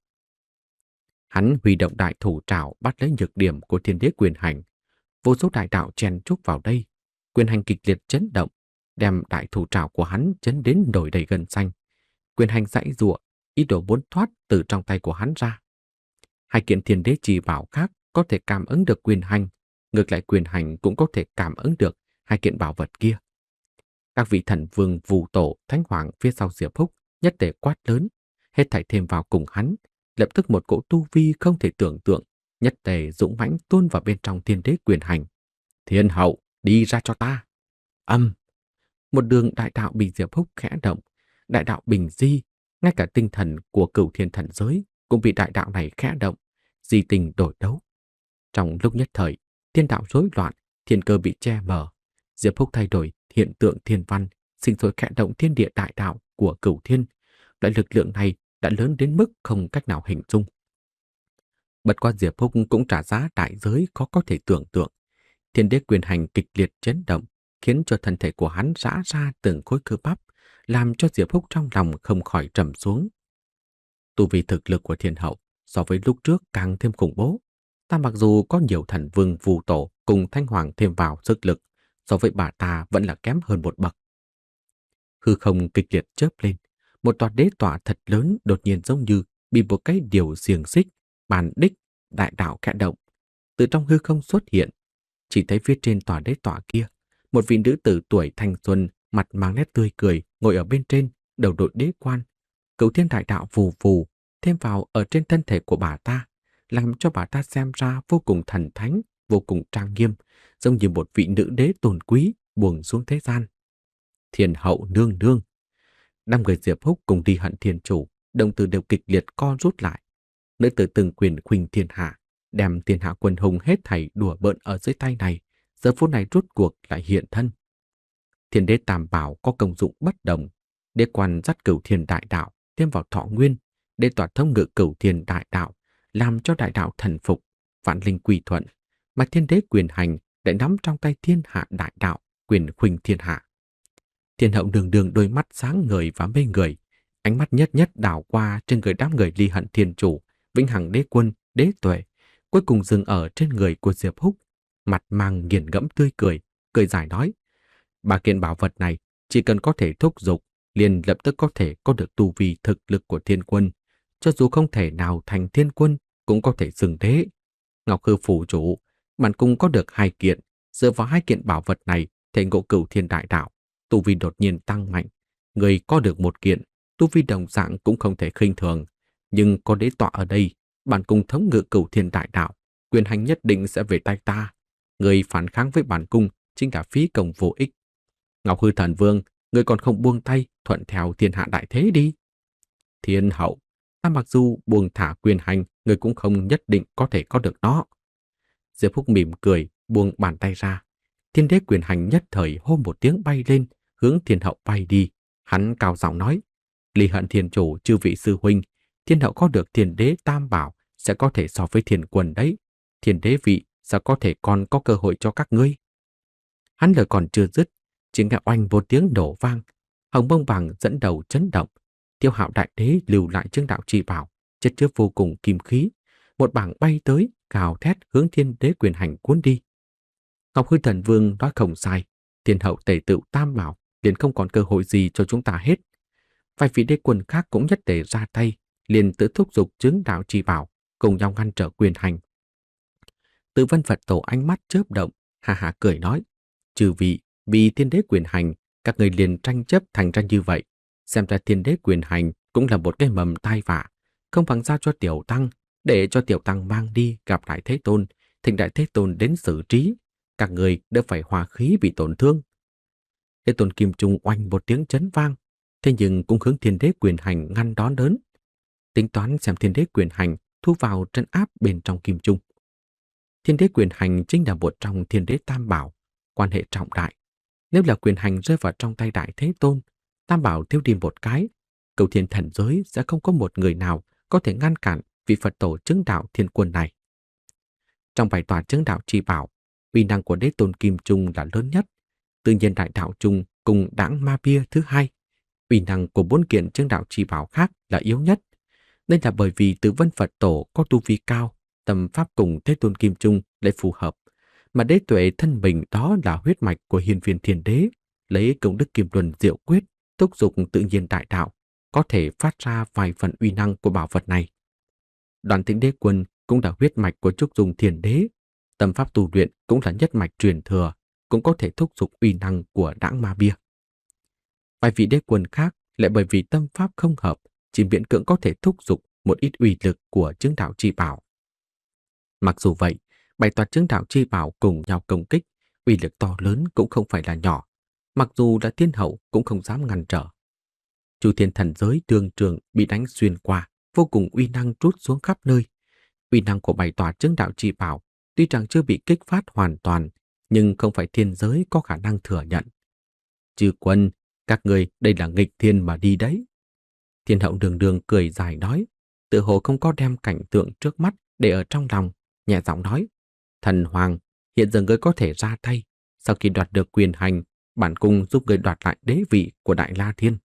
Hắn huy động đại thủ trảo bắt lấy nhược điểm của Thiên Đế Quyền Hành. Vô số đại đạo chen chúc vào đây. Quyền Hành kịch liệt chấn động, đem đại thủ trảo của hắn chấn đến nổi đầy gân xanh. Quyền Hành giãy giụa, ý đồ muốn thoát từ trong tay của hắn ra. Hai kiện Thiên Đế chỉ bảo khác có thể cảm ứng được Quyền Hành, ngược lại Quyền Hành cũng có thể cảm ứng được hai kiện bảo vật kia. Các vị thần vương, phù tổ, thánh hoàng phía sau Diệp Húc nhất tề quát lớn, hết thảy thêm vào cùng hắn, lập tức một cỗ tu vi không thể tưởng tượng, nhất tề dũng mãnh tuôn vào bên trong Thiên Đế Quyền Hành. Thiên hậu, đi ra cho ta! Âm! Một đường đại đạo bị Diệp Húc khẽ động, đại đạo bình di, ngay cả tinh thần của cửu thiên thần giới cũng bị đại đạo này khẽ động, di tình đổi đấu. Trong lúc nhất thời, thiên đạo rối loạn, thiên cơ bị che mờ. Diệp Húc thay đổi hiện tượng thiên văn, sinh sôi khẽ động thiên địa đại đạo của cửu thiên. Loại lực lượng này đã lớn đến mức không cách nào hình dung. Bất quá Diệp Húc cũng trả giá đại giới khó có thể tưởng tượng. Thiên đế quyền hành kịch liệt chấn động, khiến cho thân thể của hắn rã ra từng khối cơ bắp, làm cho Diệp Húc trong lòng không khỏi trầm xuống. Tu vi thực lực của thiên hậu so với lúc trước càng thêm khủng bố. Ta mặc dù có nhiều thần vương phù tổ cùng thanh hoàng thêm vào sức lực, so với bà ta vẫn là kém hơn một bậc. Hư không kịch liệt chớp lên, một tòa đế tọa thật lớn đột nhiên giống như bị một cái điều xiềng xích, bàn đích, đại đạo khẽ động. Từ trong hư không xuất hiện, chỉ thấy phía trên tòa đế tọa kia, một vị nữ tử tuổi thanh xuân, mặt mang nét tươi cười, ngồi ở bên trên, đầu đội đế quan. Cửu thiên đại đạo vù vù thêm vào ở trên thân thể của bà ta, làm cho bà ta xem ra vô cùng thần thánh, vô cùng trang nghiêm, giống như một vị nữ đế tôn quý buông xuống thế gian. Thiên hậu nương nương. Năm người Diệp Húc cùng đi hận thiên chủ, đồng tử đều kịch liệt co rút lại. Nữ tử từng quyền khuynh thiên hạ, đem thiên hạ quân hùng hết thảy đùa bỡn ở dưới tay này, giờ phút này rốt cuộc lại hiện thân. Thiên đế tam bảo có công dụng bất đồng, đế quan dắt cửu thiên đại đạo thêm vào thọ nguyên, đế tọa thông ngự cửu thiên đại đạo, làm cho đại đạo thần phục, vạn linh quy thuận, mà thiên đế quyền hành đã nắm trong tay thiên hạ đại đạo, quyền khuynh thiên hạ. Thiên hậu đường đường đôi mắt sáng ngời và mê người, ánh mắt nhất nhất đảo qua trên người đám người ly hận thiên chủ, vĩnh hằng đế quân, đế tuệ, cuối cùng dừng ở trên người của Diệp Húc, mặt mang nghiền ngẫm tươi cười, cười giải nói: "Ba kiện bảo vật này chỉ cần có thể thúc dục, liền lập tức có thể có được tu vi thực lực của thiên quân, cho dù không thể nào thành thiên quân cũng có thể xưng thế. Ngọc Hư phủ chủ, bản cung có được hai kiện, dựa vào hai kiện bảo vật này thể ngộ cửu thiên đại đạo, tu vi đột nhiên tăng mạnh. Người có được một kiện, tu vi đồng dạng cũng không thể khinh thường, nhưng có đế tọa ở đây, bản cung thống ngự cửu thiên đại đạo, quyền hành nhất định sẽ về tay ta. Người phản kháng với bản cung chính là phí công vô ích. Ngọc Hư thần vương, người còn không buông tay thuận theo thiên hạ đại thế đi." "Thiên hậu, ta mặc dù buông thả quyền hành, người cũng không nhất định có thể có được nó." Diệp Húc mỉm cười, buông bàn tay ra. Thiên đế quyền hành nhất thời hô một tiếng bay lên, hướng thiên hậu bay đi. Hắn cao giọng nói: "Ly hận thiên chủ, chư vị sư huynh, thiên hậu có được thiên đế tam bảo sẽ có thể so với thiên quân đấy. Thiên đế vị sao có thể còn có cơ hội cho các ngươi?" Hắn lời còn chưa dứt, chỉ nghe oanh một tiếng nổ vang, hồng bông vàng dẫn đầu chấn động. Tiêu Hạo đại đế lưu lại chứng đạo chi bảo, chất chứa vô cùng kim khí, một bảng bay tới, gào thét hướng thiên đế quyền hành cuốn đi. Ngọc Hư thần vương nói không sai, thiên hậu tề tựu tam bảo liền không còn cơ hội gì cho chúng ta hết. Vài vị đế quân khác cũng nhất tề ra tay, liền tự thúc giục chứng đạo chi bảo, cùng nhau ngăn trở quyền hành. Tự Vân Phật tổ ánh mắt chớp động, hà hà cười nói: "Chư vị, vì thiên đế quyền hành, các người liền tranh chấp thành ra như vậy. Xem ra thiên đế quyền hành cũng là một cái mầm tai vạ, không bằng giao cho tiểu tăng, để cho tiểu tăng mang đi gặp Đại Thế Tôn, thỉnh Đại Thế Tôn đến xử trí. Các người đỡ phải hòa khí bị tổn thương." Thế Tôn Kim Trung oanh một tiếng chấn vang, thế nhưng cũng hướng thiên đế quyền hành ngăn đón đớn. Tính toán xem thiên đế quyền hành thu vào trấn áp bên trong Kim Trung. Thiên đế quyền hành chính là một trong thiên đế tam bảo, quan hệ trọng đại. Nếu là quyền hành rơi vào trong tay Đại Thế Tôn, tam bảo thiếu đi một cái, cửu thiên thần giới sẽ không có một người nào có thể ngăn cản vị Phật tổ chứng đạo thiên quân này. Trong bài tòa chứng đạo chi bảo, uy năng của Đế Tôn Kim Trung là lớn nhất. Tự nhiên đại đạo trung cùng đãng ma bia thứ hai, uy năng của bốn kiện chứng đạo chi bảo khác là yếu nhất. Nên là bởi vì Tử Vân Phật tổ có tu vi cao, tâm pháp cùng Thế Tôn Kim Trung lại phù hợp, mà đế tuệ thân mình đó là huyết mạch của hiên viên thiên đế, lấy công đức kim luân diệu quyết thúc dục tự nhiên đại đạo, có thể phát ra vài phần uy năng của bảo vật này. Đoàn Tĩnh Đế Quân cũng là huyết mạch của Trúc Dung Thiên Đế, tâm pháp tu luyện cũng là nhất mạch truyền thừa, cũng có thể thúc dục uy năng của đãng ma bia. Vài vị đế quân khác lại bởi vì tâm pháp không hợp, chỉ miễn cưỡng có thể thúc dục một ít uy lực của chứng đạo chi bảo. Mặc dù vậy, bảy tòa chứng đạo chi bảo cùng nhau công kích, uy lực to lớn cũng không phải là nhỏ, mặc dù là thiên hậu cũng không dám ngăn trở. Chu thiên thần giới đường trường bị đánh xuyên qua, vô cùng uy năng trút xuống khắp nơi. Uy năng của bảy tòa chứng đạo chi bảo tuy rằng chưa bị kích phát hoàn toàn, nhưng không phải thiên giới có khả năng thừa nhận. Chư quân, các người đây là nghịch thiên mà đi đấy. Thiên hậu đường đường cười dài nói, tự hồ không có đem cảnh tượng trước mắt để ở trong lòng, nhẹ giọng nói, thần hoàng, hiện giờ ngươi có thể ra tay, sau khi đoạt được quyền hành, bản cung giúp ngươi đoạt lại đế vị của Đại La Thiên.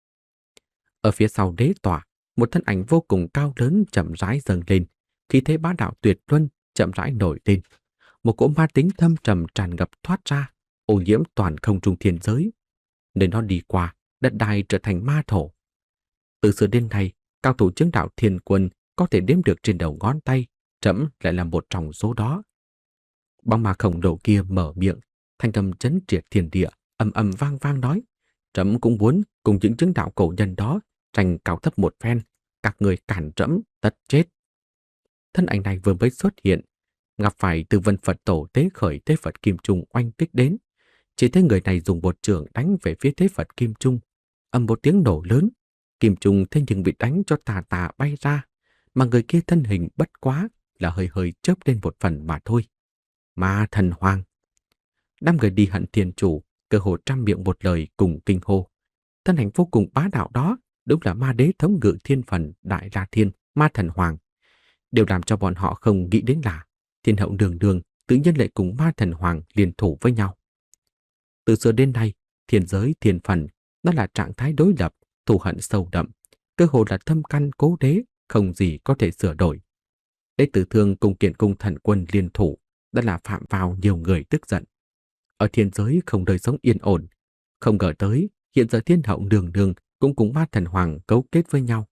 Ở phía sau đế tòa, một thân ảnh vô cùng cao lớn chậm rãi dâng lên, khí thế bá đạo tuyệt luân chậm rãi nổi lên. Một cỗ ma tính thâm trầm tràn ngập thoát ra, ô nhiễm toàn không trung thiên giới. Nơi nó đi qua, đất đai trở thành ma thổ. Từ xưa đến nay, cao thủ chứng đạo thiên quân có thể đếm được trên đầu ngón tay, trẫm lại là một trong số đó. Bóng ma khổng lồ kia mở miệng, thanh âm chấn triệt thiên địa, ầm ầm vang vang nói, trẫm cũng muốn cùng những chứng đạo cổ nhân đó tranh cao thấp một phen, các người cản trẫm tất chết. Thân ảnh này vừa mới xuất hiện, gặp phải từ Vân Phật tổ tế khởi tế Phật Kim Trung oanh kích đến. Chỉ thấy người này dùng một chưởng đánh về phía tế Phật Kim Trung, ầm một tiếng nổ lớn, Kim Trung thế nhưng bị đánh cho tà tà bay ra, mà người kia thân hình bất quá là hơi hơi chớp lên một phần mà thôi. Ma thần hoàng. Đám người đi hận thiên chủ, cơ hồ trăm miệng một lời cùng kinh hô. Thân hình vô cùng bá đạo đó, đúng là ma đế thống ngự thiên phần Đại La Thiên, ma thần hoàng. Điều làm cho bọn họ không nghĩ đến là thiên hậu đường đường tự nhiên lại cùng ma thần hoàng liên thủ với nhau. Từ xưa đến nay, thiên giới thiên phần, đó là trạng thái đối lập, thù hận sâu đậm, cơ hồ là thâm căn cố đế, không gì có thể sửa đổi. Đế Tử Thương cùng Kiện Cung thần quân liên thủ, đó là phạm vào nhiều người tức giận. Ở thiên giới không đời sống yên ổn, không ngờ tới hiện giờ thiên hậu đường đường cũng cùng ma thần hoàng cấu kết với nhau.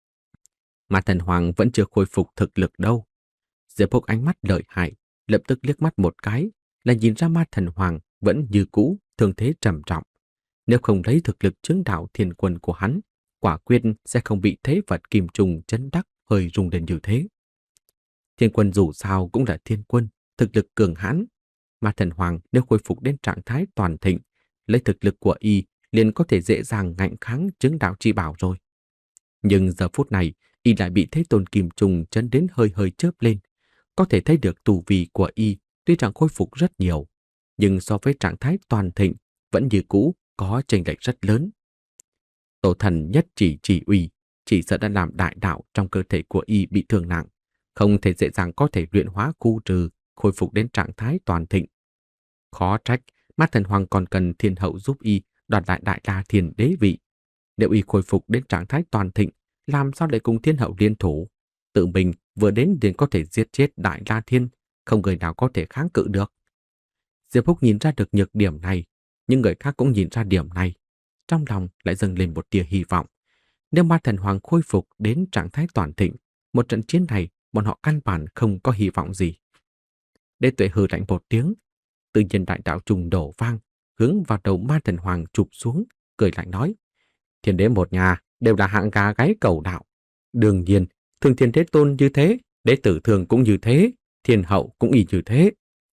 Ma thần hoàng vẫn chưa khôi phục thực lực đâu. Diệp Húc ánh mắt lợi hại, lập tức liếc mắt một cái, là nhìn ra ma thần hoàng vẫn như cũ, thương thế trầm trọng. Nếu không lấy thực lực chứng đạo thiên quân của hắn, quả quyết sẽ không bị thế vật kim trùng chấn đắc hơi rung lên như thế. Thiên quân dù sao cũng là thiên quân, thực lực cường hãn. Ma thần hoàng nếu khôi phục đến trạng thái toàn thịnh, lấy thực lực của y liền có thể dễ dàng ngạnh kháng chứng đạo chi bảo rồi. Nhưng giờ phút này, y lại bị thế tôn kim trùng chấn đến hơi hơi chớp lên. Có thể thấy được tù vi của y tuy rằng khôi phục rất nhiều, nhưng so với trạng thái toàn thịnh vẫn như cũ có chênh lệch rất lớn. Tổ thần nhất chỉ chỉ uy, chỉ sợ đã làm đại đạo trong cơ thể của y bị thương nặng, không thể dễ dàng có thể luyện hóa khu trừ, khôi phục đến trạng thái toàn thịnh. Khó trách, ma thần hoàng còn cần thiên hậu giúp y đoạt lại Đại La Thiên đế vị. Nếu y khôi phục đến trạng thái toàn thịnh, làm sao lại cùng thiên hậu liên thủ? Tự mình vừa đến liền có thể giết chết Đại La Thiên, không người nào có thể kháng cự được. Diệp Húc nhìn ra được nhược điểm này, nhưng người khác cũng nhìn ra điểm này. Trong lòng lại dâng lên một tia hy vọng. Nếu ma thần hoàng khôi phục đến trạng thái toàn thịnh, một trận chiến này bọn họ căn bản không có hy vọng gì. Đế Tuệ hừ lạnh một tiếng, tự nhiên đại đạo trùng đổ vang, hướng vào đầu ma thần hoàng chụp xuống, cười lạnh nói: Thiên đế một nhà đều là hạng gà gáy cầu đạo. Đương nhiên, Thường Thiên Thế Tôn như thế, Đế Tử Thường cũng như thế, Thiên Hậu cũng y như thế.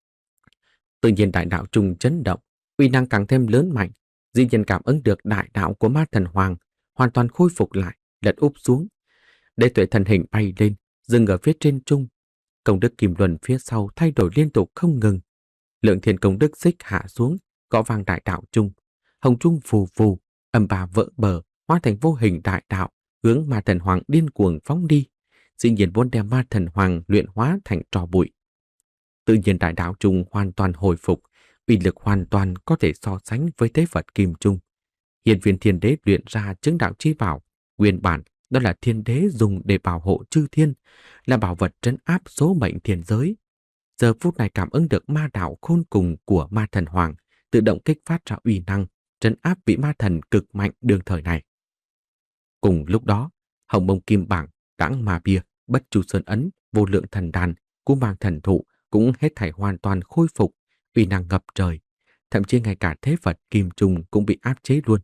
Tự nhiên đại đạo trùng chấn động, uy năng càng thêm lớn mạnh, dĩ nhiên cảm ứng được đại đạo của ma thần hoàng hoàn toàn khôi phục lại, lật úp xuống. Đế Tuệ thần hình bay lên, dừng ở phía trên trung. Công đức kim luân phía sau thay đổi liên tục không ngừng. Lượng thiên công đức xích hạ xuống, gõ vang đại đạo trung. Hồng trung phù phù, âm bà vỡ bờ, hóa thành vô hình đại đạo, hướng ma thần hoàng điên cuồng phóng đi. Dĩ nhiên muốn đem ma thần hoàng luyện hóa thành tro bụi. Tự nhiên đại đạo trung hoàn toàn hồi phục, uy lực hoàn toàn có thể so sánh với thế Phật Kim Trung. Hiền viên thiên đế luyện ra chứng đạo chi bảo, nguyên bản đó là thiên đế dùng để bảo hộ chư thiên, là bảo vật trấn áp số mệnh thiên giới. Giờ phút này cảm ứng được ma đạo khôn cùng của ma thần hoàng, tự động kích phát ra uy năng, trấn áp vị ma thần cực mạnh đương thời này. Cùng lúc đó, hồng mông kim bảng, đãng ma bia, bất chu sơn ấn, vô lượng thần đàn, cú mang thần thụ cũng hết thảy hoàn toàn khôi phục, uy năng ngập trời. Thậm chí ngay cả thế Phật Kim Trung cũng bị áp chế luôn.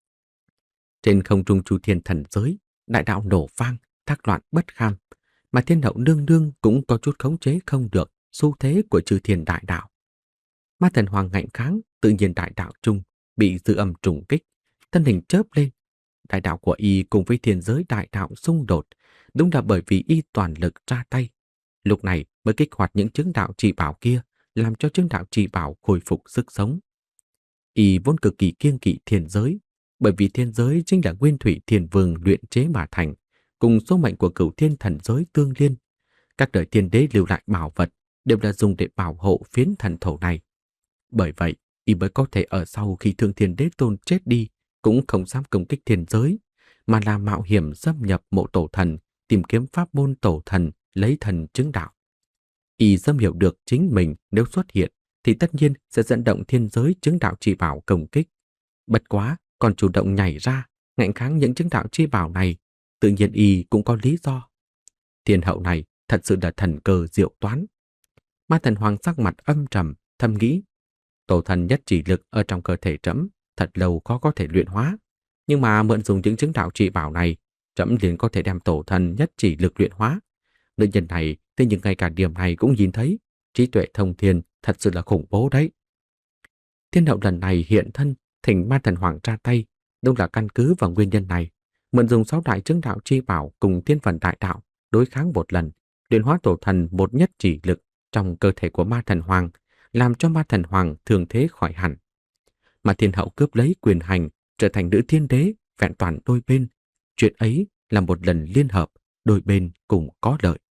Trên không trung chu thiên thần giới, đại đạo nổ vang, thác loạn bất kham, mà thiên hậu nương nương cũng có chút khống chế không được xu thế của chư thiên đại đạo. Ma thần hoàng ngạnh kháng, tự nhiên đại đạo trung bị dư âm trùng kích, thân hình chớp lên, đại đạo của y cùng với thiên giới đại đạo xung đột, đúng là bởi vì y toàn lực ra tay. Lúc này mới kích hoạt những chứng đạo chỉ bảo kia, làm cho chứng đạo chỉ bảo khôi phục sức sống. Y vốn cực kỳ kiêng kỵ thiên giới, bởi vì thiên giới chính là nguyên thủy thiên vương luyện chế mà thành, cùng số mệnh của cửu thiên thần giới tương liên. Các đời thiên đế lưu lại bảo vật đều là dùng để bảo hộ phiến thần thổ này. Bởi vậy, y mới có thể ở sau khi Thương Thiên Đế Tôn chết đi cũng không dám công kích thiên giới, mà là mạo hiểm xâm nhập mộ tổ thần, tìm kiếm pháp môn tổ thần, lấy thần chứng đạo. Y xâm hiểu được chính mình nếu xuất hiện thì tất nhiên sẽ dẫn động thiên giới chứng đạo chi bảo công kích. Bất quá, còn chủ động nhảy ra, ngạnh kháng những chứng đạo chi bảo này, tự nhiên y cũng có lý do. Thiên hậu này thật sự là thần cơ diệu toán. Ma Thần Hoàng sắc mặt âm trầm, thầm nghĩ, tổ thần nhất chỉ lực ở trong cơ thể trẫm thật lâu khó có thể luyện hóa, nhưng mà mượn dùng những chứng đạo trị bảo này, trẫm liền có thể đem tổ thần nhất chỉ lực luyện hóa. Nữ nhân này, thế nhưng ngay cả điểm này cũng nhìn thấy, trí tuệ thông thiên thật sự là khủng bố đấy. Thiên hậu lần này hiện thân, thỉnh Ma Thần Hoàng ra tay, đúng là căn cứ vào nguyên nhân này, mượn dùng sáu đại chứng đạo chi bảo cùng thiên phần đại đạo đối kháng một lần, luyện hóa tổ thần một nhất chỉ lực trong cơ thể của Ma Thần Hoàng, làm cho Ma Thần Hoàng thường thế khỏi hẳn. Mà thiên hậu cướp lấy quyền hành, trở thành nữ thiên đế, vẹn toàn đôi bên. Chuyện ấy là một lần liên hợp, đôi bên cùng có lợi.